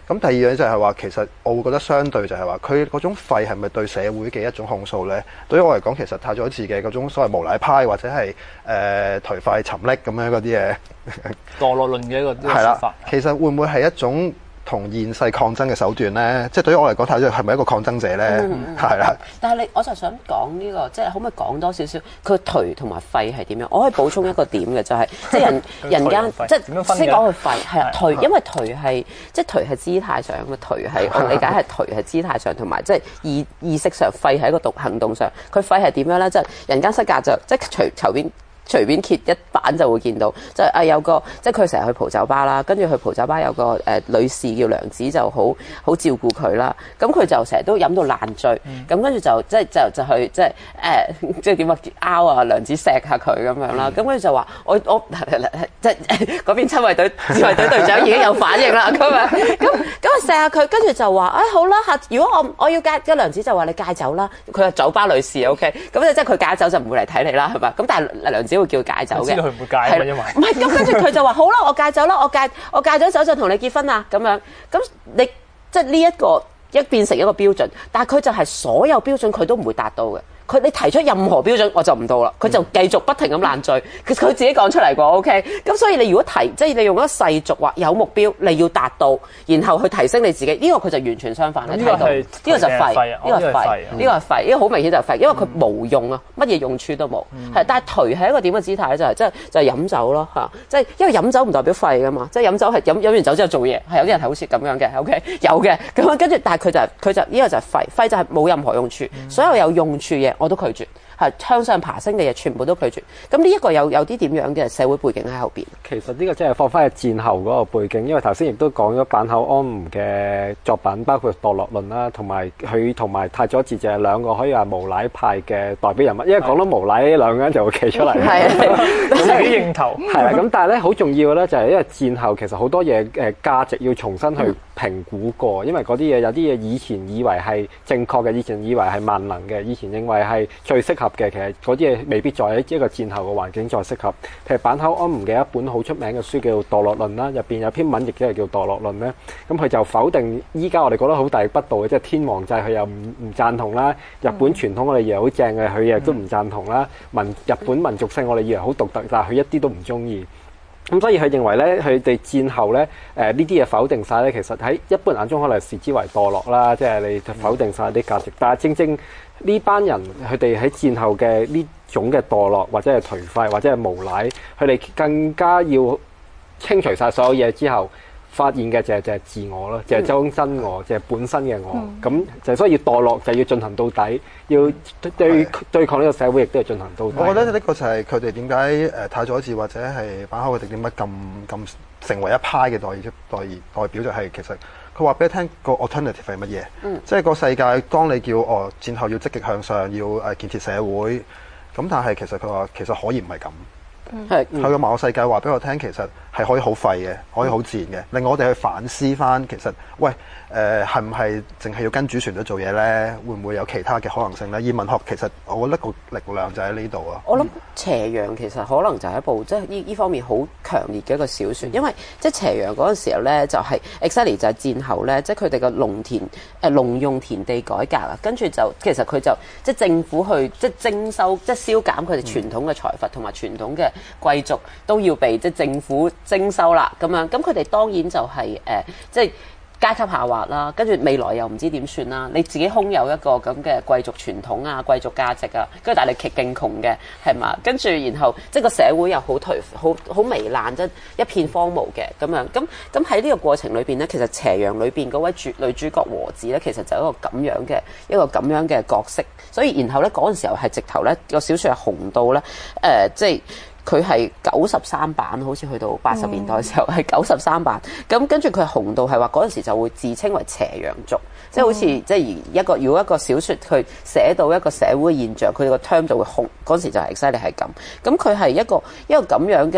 咁第二樣就係話，其實我會覺得相對就係話，佢嗰種廢係咪對社會嘅一種控訴咧？對於我嚟講，其實太宰治嘅嗰種所謂無賴派或者係誒頹廢沉溺咁樣嗰啲嘢墮落論嘅一個係啦，其實會唔會係一種同現世抗爭嘅手段咧？即係對於我嚟講，太宰治係咪一個抗爭者咧？係啦、嗯。 但係你，我就想講呢、這個，即係可唔可以講多少少佢頹同埋廢係點樣？我可以補充一個點嘅，就係、是、即係人人間即係先講佢廢係啊頹，因為頹係即係頹係姿態上嘅頹係，我理解係頹係姿態上，同埋即係意意識上廢係一個動行動上。佢廢係點樣咧？即係人間失格就即係隨隨便。隨便揭一版就會見到，就係啊有個即係佢成日去蒲酒吧啦，跟住去蒲酒吧有個誒、呃、女士叫梁子就好好照顧佢啦，咁佢就成日都飲到爛醉，咁跟住就即係就就去即係誒即係點啊拗啊梁子錫下佢咁樣啦，咁跟住就話我我即係嗰邊親衛隊自衛隊隊長已經有反應啦，咁樣咁咁啊錫下佢，跟住就話誒好啦嚇，如果我我要戒，跟梁子就話你戒酒啦，佢係酒吧女士 OK，咁即係佢戒酒就唔會嚟睇你啦係咪？咁但係梁子會叫戒酒嘅， 知道佢唔會戒嘅，因為唔係咁，跟住佢就話好啦，我戒酒啦，我戒我戒咗酒就同你結婚啦，咁樣咁你即係呢一個一變成一個標準，但係佢就係所有標準佢都唔會達到嘅。佢你提出任何標準我就唔到啦，佢就繼續不停咁爛醉。其實佢自己講出嚟過 OK，咁所以你如果提即係你用一個世俗話有目標你要達到，然後去提升你自己，呢、這個佢就完全相反啦。 呢個係呢個就廢，呢個係廢，呢個係廢，呢個好明顯就係廢，因為佢無用啊，乜嘢用處都冇。係、嗯，但係頹係一個點嘅姿態咧？就係即係就係、是、飲酒咯嚇，即係因為飲酒唔代表廢噶嘛，即係飲酒係飲飲完酒之後做嘢，係有啲人係好似咁樣嘅 OK， 有嘅咁跟住，但係佢就係、是、佢就呢、這個就係廢，廢就係冇任何用處，嗯、所有有用處嘢我都拒絕。係向上爬升嘅嘢，全部都拒絕。咁呢一個有有啲點樣嘅社會背景喺後邊？ 其實呢個真係放翻去戰後嗰個背景，因為頭先亦都講咗坂口安吾嘅作品，包括《墮落論》啦，同埋佢同埋太宰治就係兩個可以話無賴派嘅代表人物。因為講到無賴呢兩個人就會企出嚟， 係自己認頭。 係啦，咁但係咧好重要嘅咧就係因為戰後其實好多嘢誒價值要重新去評估過，因為嗰啲嘢有啲嘢以前以為係正確嘅，以前以為係萬能嘅，以前認為係最適合嘅，其實嗰啲嘢未必在喺一個戰後嘅環境再適合。譬如坂口安吾嘅一本好出名嘅書叫做《墮落論》啦，入邊有篇文亦都係叫《墮落論》咧。咁佢就否定依家我哋覺得好大不道嘅，即係天皇制，佢又唔唔贊同啦。日本傳統我哋以為好正嘅，佢亦都唔贊同啦。民日本民族性我哋以為好獨特，但係佢一啲都唔中意。咁所以佢認為咧，佢哋戰後咧，誒呢啲嘢否定晒咧，其實喺一般人眼中可能視之為墮落啦，即係你否定晒啲價值。但係正正呢班人佢哋喺戰後嘅呢種嘅墮落，或者係頹廢，或者係無賴，佢哋更加要清除晒所有嘢之後，發現嘅就係就係自我咯，就係將真我，就係本身嘅我。咁、嗯、就所以要墮落就要進行到底，要對對抗呢個社會，亦都係進行到底。 我覺得呢個就係佢哋點解誒太宰治或者係坂口佢哋點解咁咁成為一派嘅代代代表，就係其實佢話俾你聽個 alternative 係乜嘢，嗯、即係個世界當你叫哦戰後要積極向上，要誒建設社會，咁但係其實佢話其實可以唔係咁。係佢個網絡世界話俾我聽，其實係可以好廢嘅，可以好自然嘅，令我哋去反思翻，其實喂誒係唔係淨係要跟主旋律做嘢咧？會唔會有其他嘅可能性咧？以文學其實我覺得個力量就喺呢度啊。 我諗斜陽其實可能就係一部即係呢呢方面好強烈嘅一個小説，因為即係斜陽嗰陣時候咧，就係 exactly 就係戰後咧，即係佢哋嘅農田誒農用田地改革啊，跟住就其實佢就即係政府去即係徵收即係消減佢哋傳統嘅財閥同埋傳統嘅貴族都要被即係政府徵收啦，咁樣咁佢哋當然就係、是、誒、呃、即係階級下滑啦，跟住未來又唔知點算啦。你自己空有一個咁嘅貴族傳統啊、貴族價值啊，跟住但係你勁窮嘅係嘛？跟住然後即係個社會又好頹、好好糜爛，即係一片荒蕪嘅咁樣。咁咁喺呢個過程裏邊咧，其實斜陽裏邊嗰位主女主角和子咧，其實就係一個咁樣嘅一個咁樣嘅角色。所以然後咧嗰陣時候係直頭咧個小説係紅到咧誒、呃，即係。佢係九十三版，好似去到八十年代嘅時候係九十三版。咁跟住佢紅到係話嗰陣時就會自稱為斜陽族，嗯、即係好似即係一個如果一個小説佢寫到一個社會現象，佢個 term 就會紅。嗰陣時就係 exactly 係咁。咁佢係一個一個咁樣嘅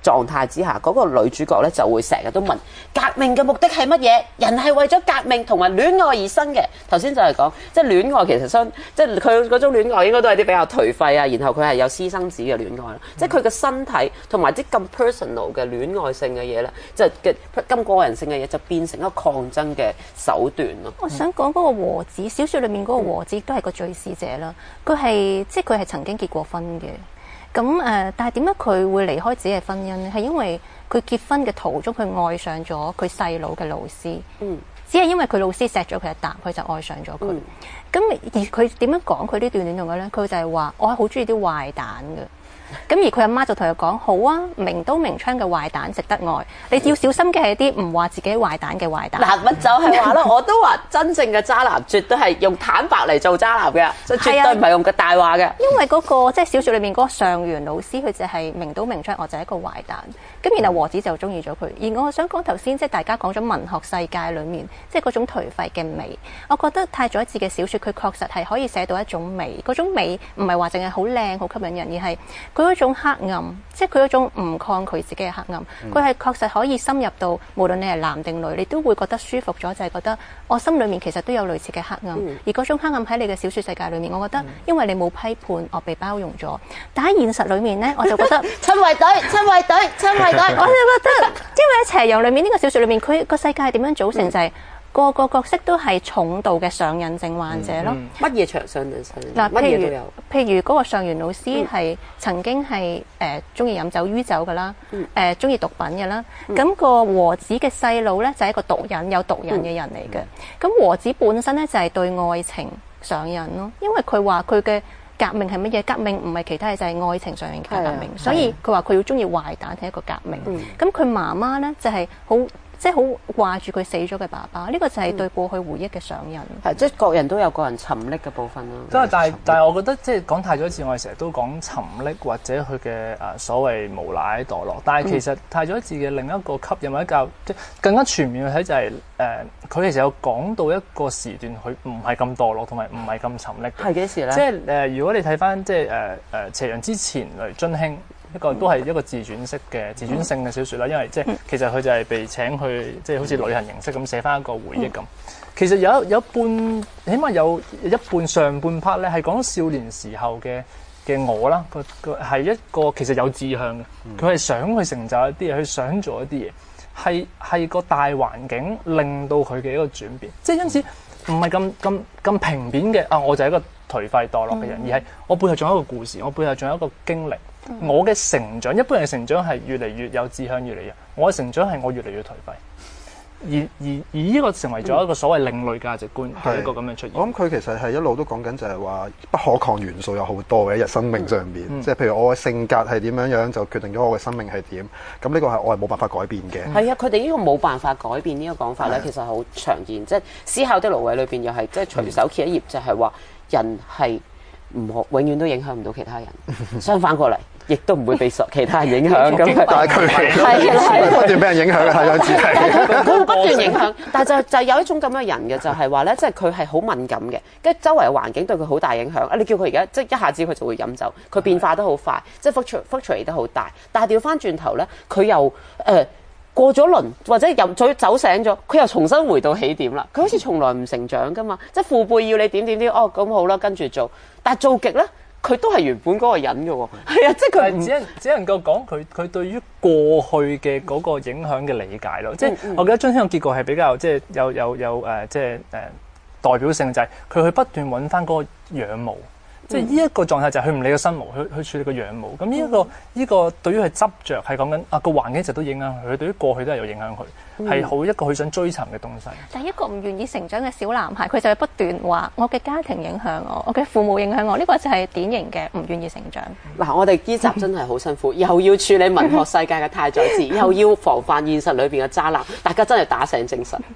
狀態之下，嗰、那個女主角咧就會成日都問革命嘅目的係乜嘢？人係為咗革命同埋戀愛而生嘅。頭先就係講，即係戀愛其實相，即係佢嗰種戀愛應該都係啲比較頹廢啊，然後佢係有私生子嘅戀愛，嗯、即係佢嘅身體同埋啲咁 personal 嘅戀愛性嘅嘢咧，即係嘅咁個人性嘅嘢就變成一個抗爭嘅手段咯。 我想講嗰個和子小説裏面嗰個和子都係個敘事者啦，佢係即係佢係曾經結過婚嘅。咁誒、呃，但係點解佢會離開自己嘅婚姻咧？係因為佢結婚嘅途中，佢愛上咗佢細佬嘅老師。嗯，只係因為佢老師錫咗佢一啖，佢就愛上咗佢。咁、嗯、而佢點樣講佢呢段戀愛咧？佢就係話：我係好中意啲壞蛋嘅。咁而佢阿媽就同佢講：好啊，明刀明槍嘅壞蛋值得愛。你要小心嘅係啲唔話自己壞蛋嘅壞蛋。 嗱，咪就係話咯，我都話真正嘅渣男絕對係用坦白嚟做渣男嘅，即係絕對唔係用個大話嘅。 因為嗰、那個即係小説裏面嗰個上元老師，佢就係明刀明槍，我就係一個壞蛋。咁然後和子就中意咗佢。而我想講頭先，即係大家講咗文學世界裏面，即係嗰種頹廢嘅美。我覺得太宰治嘅小説，佢確實係可以寫到一種美。嗰種美唔係話淨係好靚、好吸引人，而係佢嗰種黑暗，即係佢嗰種唔抗拒自己嘅黑暗。佢係確實可以深入到，無論你係男定女，你都會覺得舒服咗，就係、是、覺得我心裏面其實都有類似嘅黑暗。嗯、而嗰種黑暗喺你嘅小説世界裏面，我覺得因為你冇批判，我被包容咗。但喺現實裏面呢，我就覺得親衛隊、親衛隊、親衛隊， 我就覺得，因為喺斜陽裏面呢、這個小説裏面，佢個世界係點樣組成、嗯、就係、是。個個角色都係重度嘅上癮症患者咯。 乜嘢長上癮症？ 嗱，譬如譬如嗰個上元老師係曾經係誒中意飲酒酗酒噶啦，誒中意毒品嘅啦。咁、嗯、個和子嘅細佬咧就係一個毒癮有毒癮嘅人嚟嘅。咁、嗯、和子本身咧就係對愛情上癮咯，因為佢話佢嘅革命係乜嘢？革命唔係其他嘢，就係、是、愛情上面嘅革命。所以佢話佢要中意壞蛋係一個革命。咁佢、嗯、媽媽咧就係好。即係好掛住佢死咗嘅爸爸，呢、這個就係對過去回憶嘅上癮。 係、嗯，即係各人都有個人沉溺嘅部分咯。 即係，但係但係，我覺得即係講太宰治，我哋成日都講沉溺或者佢嘅誒所謂無賴墮落。但係其實太宰治嘅另一個吸引或者較即係更加全面去睇就係、是、誒，佢、呃、其實有講到一個時段，佢唔係咁墮落同埋唔係咁沉溺。係幾時咧？即係誒、呃，如果你睇翻即係誒誒斜陽之前嚟津興。一個都係一個自傳式嘅自傳性嘅小説啦，因為即係其實佢就係被請去即係好似旅行形式咁寫翻一個回憶咁。其實有有一半，起碼有一半上半 part 咧係講少年時候嘅嘅我啦，個個係一個其實有志向嘅，佢係想去成就一啲嘢，去想做一啲嘢，係係個大環境令到佢嘅一個轉變，即係因此唔係咁咁咁平面嘅啊，我就係一個頹廢墮落嘅人，而係我背後仲有一個故事，我背後仲有一個經歷。我嘅成長，一般人嘅成長係越嚟越有志向，越嚟越我嘅成長係我越嚟越頹廢，而而而呢個成為咗一個所謂另類價值觀嘅一個咁樣出現。 我諗佢其實係一路都講緊就係話不可抗元素有好多嘅一日生命上邊，嗯、即係譬如我嘅性格係點樣樣，就決定咗我嘅生命係點。咁呢個係我係冇辦法改變嘅。 係啊，佢哋呢個冇辦法改變呢個講法咧，其實好常見。即係思考的蘆葦裏邊又係即係隨手揭一頁，就係話人係唔可永遠都影響唔到其他人，相反過嚟。亦都唔會被其他人影響咁， 但係佢係不斷俾人影響嘅，太宰治係佢不斷影響，但係就就有一種咁嘅人嘅，就係話咧，即係佢係好敏感嘅，跟住周圍嘅環境對佢好大影響。啊，你叫佢而家即係一下子佢就會飲酒，佢變化得好快，即係 fluctuate 得好大。但係調翻轉頭咧，佢又誒、呃、過咗輪，或者又再走醒咗，佢又重新回到起點啦。佢好似從來唔成長噶嘛，即係父輩要你點點點，哦咁好啦，跟住做，但係做極咧。佢都係原本嗰個人嘅喎，係啊，即係佢只能只能夠講佢佢對於過去嘅嗰個影響嘅理解咯。即係、嗯嗯、我記得津興嘅結局係比較即係有有有誒即係誒代表性，就係佢去不斷揾翻嗰個養母。即係呢一個狀態就係佢唔理個身無，去去處理個養母。咁呢一個呢、嗯、個對於佢執着係講緊啊個環境一直都影響佢，佢對於過去都係有影響佢，係好、嗯、一個佢想追尋嘅東西。 但係一個唔願意成長嘅小男孩，佢就係不斷話我嘅家庭影響我，我嘅父母影響我，呢、這個就係典型嘅唔願意成長。 嗱、嗯，我哋呢集真係好辛苦，又要處理文學世界嘅太宰治，又要防範現實裏邊嘅渣男，大家真係打醒精神。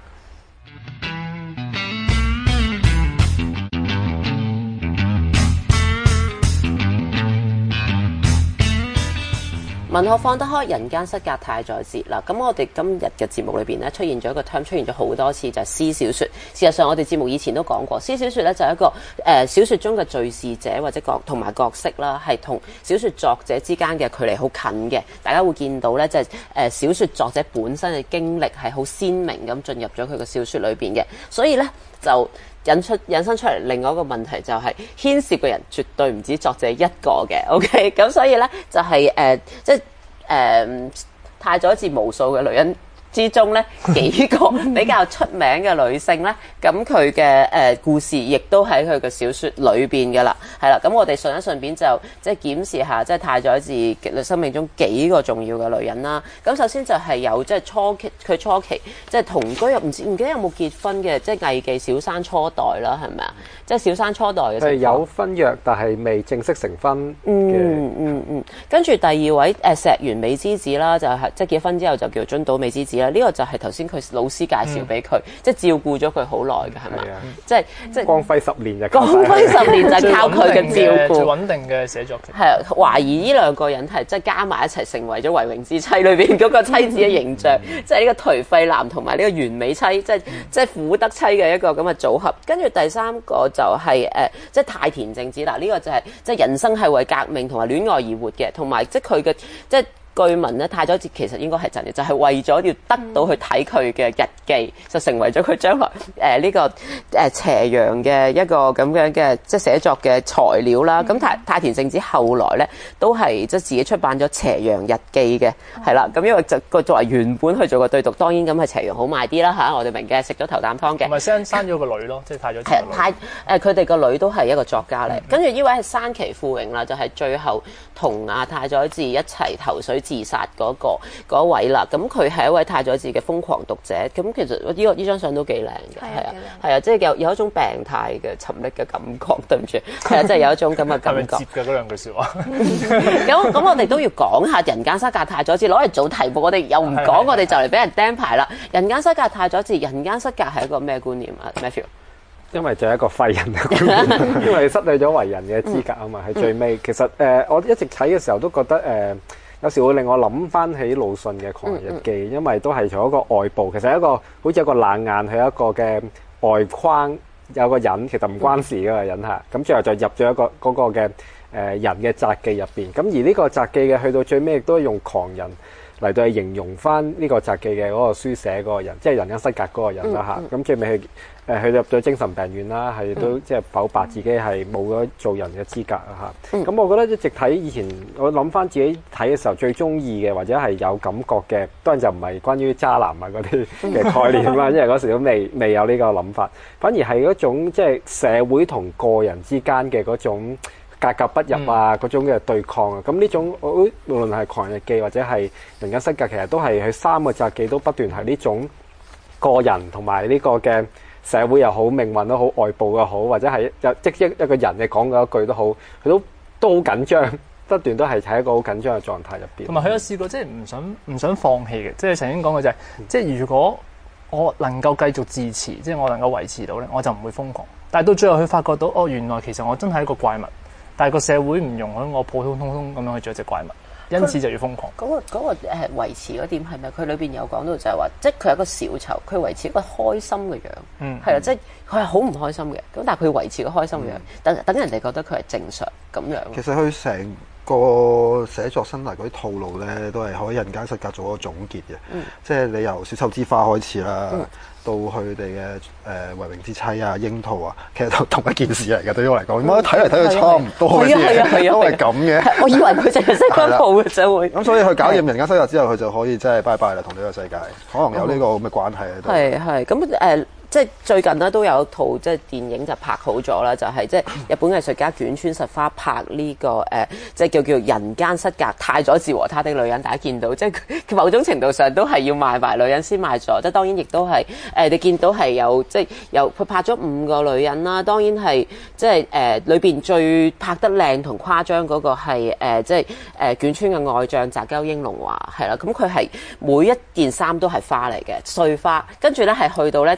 文學放得開，人間失格太宰治啦。咁我哋今日嘅節目裏邊咧出現咗一個 term， 出現咗好多次就係詩小說。事實上我哋節目以前都講過，詩小說咧就係一個誒、呃、小說中嘅敘事者或者角同埋角色啦，係同小說作者之間嘅距離好近嘅。大家會見到咧，就係、是、誒、呃、小說作者本身嘅經歷係好鮮明咁進入咗佢嘅小說裏邊嘅，所以咧就引出引申出嚟另外一個問題，就係牽涉嘅人絕對唔止作者一個嘅。OK， 咁所以咧就係、是、誒、呃、即係誒、呃、太宰治無數嘅女人之中咧，幾個比較出名嘅女性咧，咁佢嘅誒故事亦都喺佢嘅小説裏邊嘅啦，係啦。咁我哋順一順便就即係檢視下，即係太宰治嘅生命中幾個重要嘅女人啦。咁首先就係有即係初期，佢初期即係同居，唔知唔記得有冇結婚嘅，即係藝妓小山初代啦，係咪啊？即係小山初代嘅情況。係有婚約，但係未正式成婚嘅。 嗯嗯嗯。跟住第二位誒石原美之子啦，就係即係結婚之後就叫津島美之子。呢個就係頭先佢老師介紹俾佢，即係照顧咗佢好耐嘅，係咪？即係即係光輝十年就光輝十年就靠佢嘅照顧， 最穩定嘅寫作。 係啊，懷疑呢兩個人係即係加埋一齊成為咗《遺榮之妻》裏邊嗰個妻子嘅形象，即係呢個頹廢男同埋呢個完美妻，即係即係婦德妻嘅一個咁嘅組合。跟住第三個就係、是、誒、呃，即係太田正子嗱，呢、這個就係、是、即係人生係為革命同埋戀愛而活嘅，同埋即係佢嘅即係。據聞咧，太宰治其實應該係真嘅，就係、是、為咗要得到去睇佢嘅日記，就成為咗佢將來誒呢、呃這個誒、呃、斜陽嘅一個咁樣嘅即係寫作嘅材料啦。咁、嗯、太太田正子後來咧都係即係自己出版咗《斜陽日記》嘅，係啦。咁因為就個作為原本去做個對讀，當然咁係斜陽好賣啲啦嚇，我哋明嘅，食咗頭啖湯嘅。 同埋生生咗個女咯，即係太宰治。 係太誒，佢哋個女都係一個作家嚟。嗯、跟住呢位係山崎富榮啦，就係、是、最後同阿太宰治一齊投水自殺嗰、那個嗰位啦，咁佢係一位太宰治嘅瘋狂讀者，咁其實呢、這個呢張相都幾靚嘅，係啊，係啊，即係有有一種病態嘅沉溺嘅感覺，對唔住，係啊，即係有一種咁嘅感覺。係咪接嘅嗰兩句説話？咁咁，我哋都要講下人間失格太宰治，攞嚟做題目，我哋又唔講，我哋就嚟俾人釘牌啦。人間失格太宰治，人間失格係一個咩觀念啊 ？Matthew？ 因為就係一個廢人嘅觀念，因為失去咗為人嘅資格啊嘛，喺、嗯、最尾。其實誒、呃，我一直睇嘅時候都覺得誒。呃有時會令我諗翻起魯迅嘅《狂人日記》，嗯嗯、因為都係從一個外部，其實一個好似一個冷眼，係一個嘅外框，有個人其實唔關事嘅個人嚇，咁、嗯、最後就入咗一個嗰、那個嘅誒、呃、人嘅札記入邊。咁而呢個札記嘅去到最尾亦都用狂人嚟到去形容翻呢個札記嘅嗰個書寫嗰個人，即係人間失格嗰個人啦嚇。咁、嗯嗯、最尾去誒去入咗精神病院啦，係都即係剖白自己係冇咗做人嘅資格啊嚇。咁、嗯、我覺得一直睇以前，我諗翻自己睇嘅時候最中意嘅或者係有感覺嘅，當然就唔係關於渣男啊嗰啲嘅概念啦，因為嗰時都未未有呢個諗法，反而係嗰種即係社會同個人之間嘅嗰種格格不入啊，嗰、嗯、種嘅對抗啊。咁呢種我無論係《狂人日記》或者係《人間失格》，其實都係佢三個札記都不斷係呢種個人同埋呢個嘅。社會又好，命運都好，外部又好，或者係即一一個人嘅講嘅一句都好，佢都都好緊張，不斷都係喺一個好緊張嘅狀態入邊。同埋佢有試過即係唔想唔想放棄嘅，即係曾經講過就係、是，嗯、即係如果我能夠繼續自持，即係我能夠維持到咧，我就唔會瘋狂。但係到最後佢發覺到，哦，原來其實我真係一個怪物，但係個社會唔容許我普普通通咁樣去做一隻怪物。因此就要瘋狂。嗰、那個嗰、那個誒、呃、維持嗰點係咪？佢裏邊有講到就係話，即係佢係一個小丑，佢維持一個開心嘅樣，嗯，係啦，即係佢係好唔開心嘅。咁但係佢維持個開心嘅樣，等等人哋覺得佢係正常咁樣。其實佢成個寫作生涯嗰啲套路咧，都係可以人間失格做一個總結嘅。嗯、即係你由小丑之花開始啦。嗯到佢哋嘅誒遺榮之妻啊、櫻桃啊，其實都同一件事嚟嘅。對於我嚟講，咁睇嚟睇去差唔多嘅嘢，都係咁嘅。我以為佢淨係識分佈嘅啫會。咁所以佢搞掂人間失格之後，佢就可以真係拜拜啦，同呢個世界，可能有呢個咁嘅關係喺度。係係咁誒。即係最近咧都有一套即係電影就拍好咗啦，就係、是、即係日本藝術家卷川實花拍呢、這個誒、呃，即係叫叫人間失格太宰治和他的女人。大家見到即係佢某種程度上都係要賣埋女人先賣座，即係當然亦都係誒、呃、你見到係有即係有佢拍咗五個女人啦。當然係即係誒裏邊最拍得靚同誇張嗰個係誒、呃、即係誒、呃、卷川嘅愛將澤鳩英龍華係啦。咁佢係每一件衫都係花嚟嘅碎花，跟住咧係去到咧即係因為有。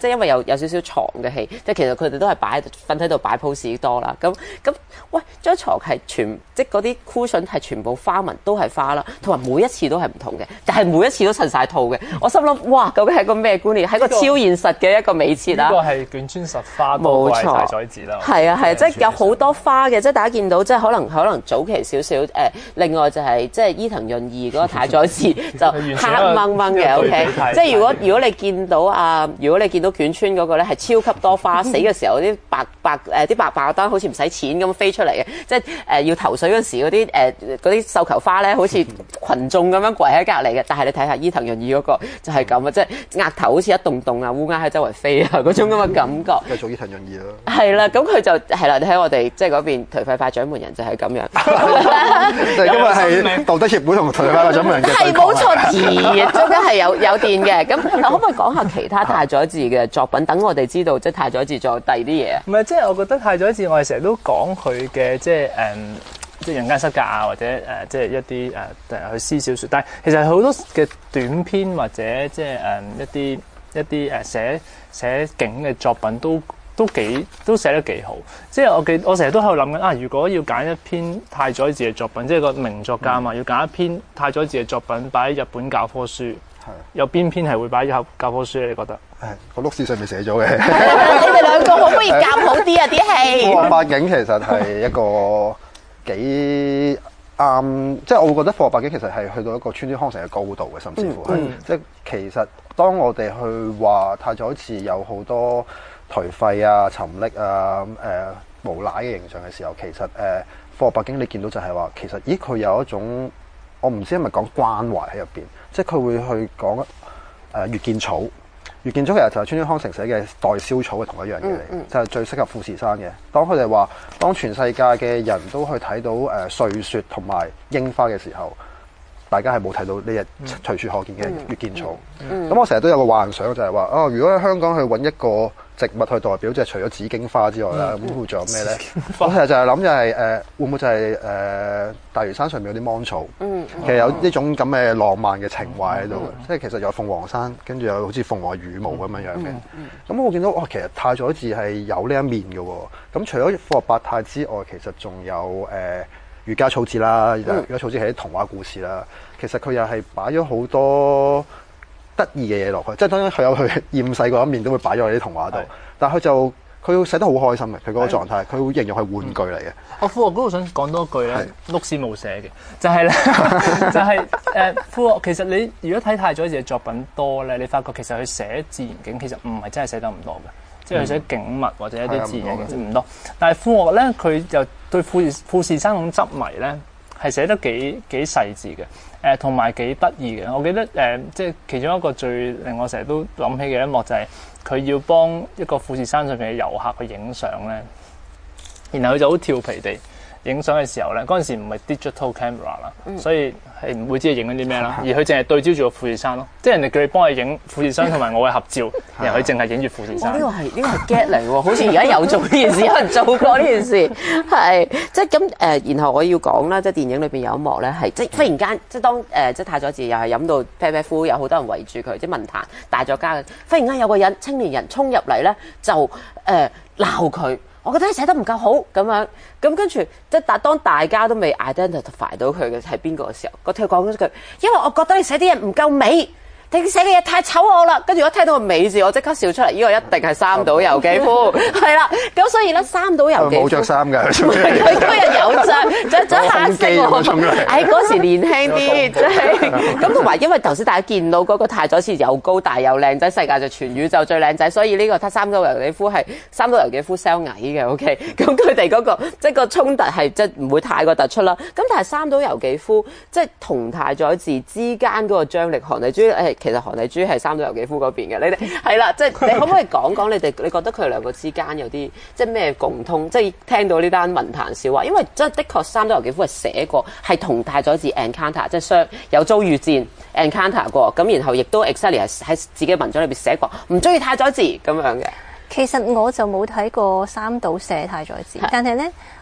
有有少少床嘅戲，即係其實佢哋都係擺瞓喺度擺 pose 多啦。咁咁喂，張床係全即係嗰啲 cushion 係全部花紋都係花啦，同埋每一次都係唔同嘅，但係每一次都襯晒套嘅。我心諗哇，究竟係個咩觀念？係個超現實嘅一個美設啊！ 呢個係卷川實花多過太宰治啦。 係啊係啊，即係有好多花嘅，即係大家見到即係可能可能早期少少誒。另外就係即係伊藤潤二嗰個太宰治就黑掹掹嘅 ，OK。即係如果如果你見到啊，如果你見到卷川嗰個咧係超級多花，死嘅時候啲白白誒啲白白單好似唔使錢咁飛出嚟嘅，即係誒要投水嗰時嗰啲誒嗰啲繡球花咧，好似群眾咁樣跪喺隔離嘅。但係你睇下伊藤潤二嗰個就係咁啊，即係額頭好似一棟棟啊烏鴉喺周圍飛啊嗰種咁嘅感覺。 繼續伊藤潤二咯。 係啦，咁佢就係啦，你睇我哋即係嗰邊頹廢快掌門人就係咁樣。 就因為係道德協會同頹廢快掌門人嘅對抗。係冇錯， 而中間係有有電嘅。咁可唔可以講下其他太宰治嘅作品，等我哋知道即係太宰治仲有第二啲嘢？ 唔係，即係我覺得太宰治，我哋成日都講佢嘅即係誒，即係人間失格啊，或者誒，即係一啲誒誒去私小説。但係其實好多嘅短篇或者即係誒一啲一啲誒寫寫景嘅作品都都幾都寫得幾好。即係我記我成日都喺度諗緊啊，如果要揀一篇太宰治嘅作品，即係個名作家嘛，嗯、要揀一篇太宰治嘅作品擺喺日本教科書。有邊篇係會擺入教科書咧？你覺得？ 誒，個碌屎上面寫咗嘅。 你哋兩個可唔可以夾好啲啊？啲戲。 《富嶽八景》其實係一個幾啱，即係我會覺得《富嶽八景》其實係去到一個川端康成嘅高度嘅，甚至乎係、嗯嗯、即係其實當我哋去話太宰治有好多頹廢啊、沉溺啊、誒、呃、無賴嘅形象嘅時候，其實誒《富嶽八景》你見到就係話，其實咦佢有一種。我唔知係咪講關懷喺入邊，即係佢會去講誒、呃、月見草。月見草其實就係川端康成寫嘅代燒草嘅同一樣嘢嚟，嗯嗯、就係最適合富士山嘅。當佢哋話，當全世界嘅人都去睇到誒碎雪同埋櫻花嘅時候，大家係冇睇到呢日隨處可見嘅月見草。咁、嗯嗯、我成日都有個幻想就係話，哦，如果喺香港去揾一個植物去代表，即係除咗紫荊花之外啦，咁會仲有咩咧？我其實就係諗就係誒，會唔會就係、是、誒、呃、大嶼山上面有啲芒草？嗯，其實有呢種咁嘅浪漫嘅情懷喺度嘅，嗯、即係其實有鳳凰山，跟住有好似鳳凰羽毛咁樣樣嘅。咁、嗯嗯、我見到哦，其實太宰治係有呢一面嘅喎。咁除咗《富嶽八太》之外，其實仲有誒《漁家草子》啦，《漁家草子》係啲童話故事啦。其實佢又係擺咗好多得意嘅嘢落去，即係當然佢有佢厭世嗰一面都會擺咗喺啲童話度，是但係佢就佢寫得好開心嘅，佢嗰個狀態，佢是會形容係玩具嚟嘅。我富嶽嗰度想講多句咧，碌屎冇寫嘅，就係、是、咧，就係誒富嶽。其實你如果睇太宰治嘅作品多咧，你發覺其實佢寫自然景其實唔係真係寫得唔多嘅，即係佢寫景物或者一啲自然景其實唔多。但係富嶽咧，佢就對富士富士山嗰種執迷咧，係寫得幾幾細緻嘅。誒同埋幾得意嘅，我記得誒、呃，即係其中一個最令我成日都諗起嘅一幕就係佢要幫一個富士山上面嘅遊客去影相咧，然後佢就好調皮地影相嘅時候咧，嗰陣時唔係 digital camera 啦，嗯、所以係唔會知佢影緊啲咩啦，而佢淨係對焦住個富士山咯，即係人哋叫你幫佢影富士山同埋我嘅合照，然後佢淨係影住富士山。呢、 呢個係呢、呢個係 get 嚟喎，好似而家有做呢件事，有人做過呢件事，係即係咁誒。然後我要講啦，即係電影裏邊有一幕咧，係即係忽然間，即係當誒、呃、即係太宰治又係飲到啤啤呼，有好多人圍住佢，即係文壇大作家嘅。忽然間有個人青年人衝入嚟咧，就誒鬧佢。我覺得你寫得唔夠好咁樣，咁跟住即係當大家都未 identify 到佢嘅係邊個嘅時候，個佢講咗句，因為我覺得你寫啲嘢唔夠美，你寫嘅嘢太醜惡啦。跟住我聽到個美字，我即刻笑出嚟，呢、這個一定係三島由紀夫，係啦。咁所以咧，三島由紀夫冇着衫㗎， 佢嗰日有着，着咗黑色喎。唉，嗰時年輕啲，即係咁同埋，因為頭先大家見到嗰個太宰治又高大又靚仔，世界就全宇宙最靚仔，所以呢個三島由紀夫係三島由紀夫 sell 矮嘅 ，OK。咁佢哋嗰個即係個衝突係即係唔會太過突出啦。咁但係三島由紀夫即係同太宰治之間嗰個張力，韓麗珠誒。其實韓麗珠係三島由紀夫嗰邊嘅，你哋係啦，即係你可唔可以講講你哋？你覺得佢哋兩個之間有啲即係咩共通？即係聽到呢單文壇笑話，因為真係的確三島由紀夫係寫過，係同太宰治 encounter， 即係相有遭遇戰 encounter 過，咁然後亦都 exactly 係喺自己文章裏邊寫過，唔中意太宰治咁樣嘅。 其實我就冇睇過三島寫太宰治，是但係咧，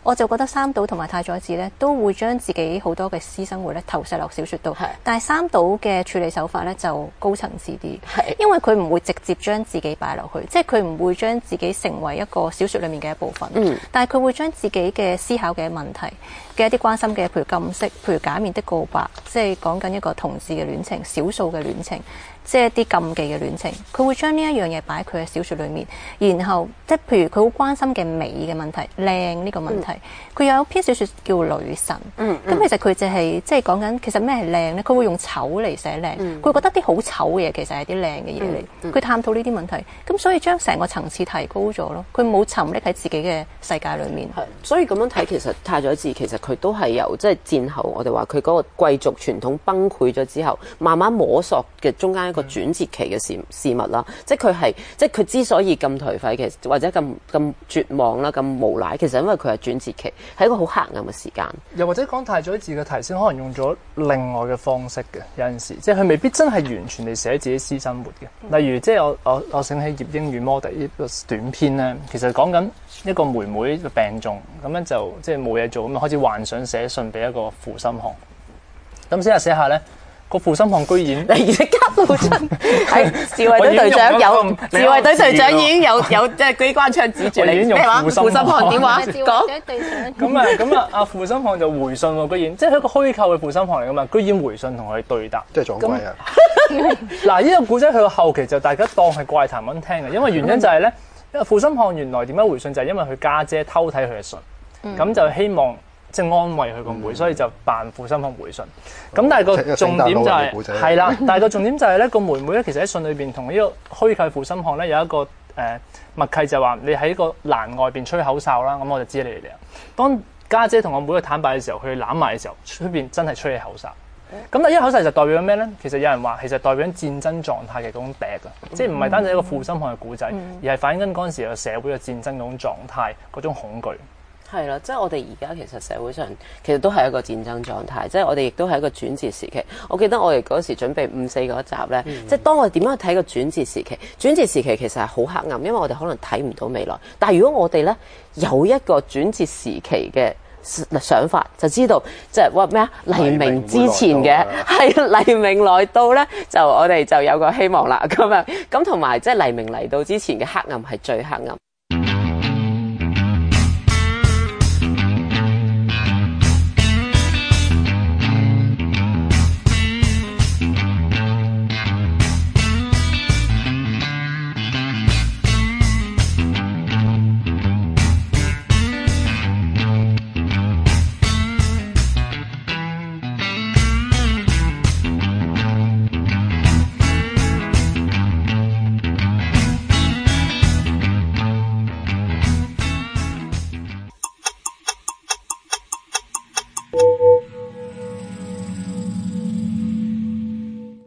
我就覺得三島同埋太宰治咧都會將自己好多嘅私生活咧投射落小説度，但係三島嘅處理手法咧就高層次啲，因為佢唔會直接將自己擺落去，即係佢唔會將自己成為一個小説裡面嘅一部分，嗯、但係佢會將自己嘅思考嘅問題嘅一啲關心嘅，譬如禁色，譬如假面的告白，即係講緊一個同志嘅戀情、少數嘅戀情。即係啲禁忌嘅戀情，佢會將呢一樣嘢擺喺佢嘅小説裏面，然後即係譬如佢好關心嘅美嘅問題、靚呢個問題，佢、嗯、有一篇小説叫《女神》，咁、嗯嗯、其實佢就係、是、即係講緊其實咩係靚咧？佢會用醜嚟寫靚，佢、嗯、覺得啲好醜嘅嘢其實係啲靚嘅嘢嚟，佢、嗯嗯、探討呢啲問題，咁所以將成個層次提高咗咯。佢冇沉溺喺自己嘅世界裏面。 係，所以咁樣睇，其實太宰治其實佢都係由即係戰後我哋話佢嗰個貴族傳統崩潰咗之後，慢慢摸索嘅中間一個轉折期嘅事事物啦，即係佢係即係佢之所以咁頹廢，其實或者咁咁絕望啦、咁無賴，其實因為佢係轉折期，係一個好黑暗嘅時間。 又或者講太宰治嘅提升，可能用咗另外嘅方式嘅，有陣時即係佢未必真係完全地寫自己私生活嘅。例如即係我我我醒起葉英與摩迪呢個短篇咧，其實講緊一個妹妹嘅病重，咁樣就即係冇嘢做，咁開始幻想寫信俾一個負心漢。咁寫下寫下咧。個負心漢居然， 你即刻露出係自衛隊隊長有，自衛隊隊長已經有有即係機關槍指住你，咩話？負心漢點話？講咁啊咁啊！阿負心漢就回信喎，居然即係一個虛構嘅負心漢嚟噶嘛，居然回信同佢對答， 即係撞鬼啊！ 嗱，呢個古仔佢個後期就大家當係怪談咁聽嘅，因為原因就係咧，因為負心漢原來點解回信就係因為佢家姐偷睇佢嘅信，咁就希望。即係安慰佢個妹，妹，所以就扮負心漢回信。咁、嗯、但係個重點就係係啦，但係個重點就係咧個妹妹咧，其實喺信裏邊同呢個虛構負心漢咧有一個誒、呃、默契，就係話你喺個欄外邊吹口哨啦，咁我就知你哋啦。當家姐同我妹去坦白嘅時候，佢攬埋嘅時候，出邊真係吹起口哨。咁但係呢口哨就代表咗咩咧？其實有人話其實代表緊戰爭狀態嘅嗰種笛啊，嗯、即係唔係單止一個負心漢嘅故仔，嗯、而係反映緊嗰陣時嘅社會嘅戰爭嗰種狀態、嗰種恐懼。 係啦，即係我哋而家其實社會上其實都係一個戰爭狀態，即係我哋亦都係一個轉折時期。我記得我哋嗰時準備五四嗰集咧，嗯、即係當我哋點樣去睇個轉折時期？轉折時期其實係好黑暗，因為我哋可能睇唔到未來。但係如果我哋咧有一個轉折時期嘅想法，就知道即係話咩啊？黎明之前嘅係黎明來到咧，就我哋就有個希望啦。咁樣咁同埋即係黎明嚟到之前嘅黑暗係最黑暗。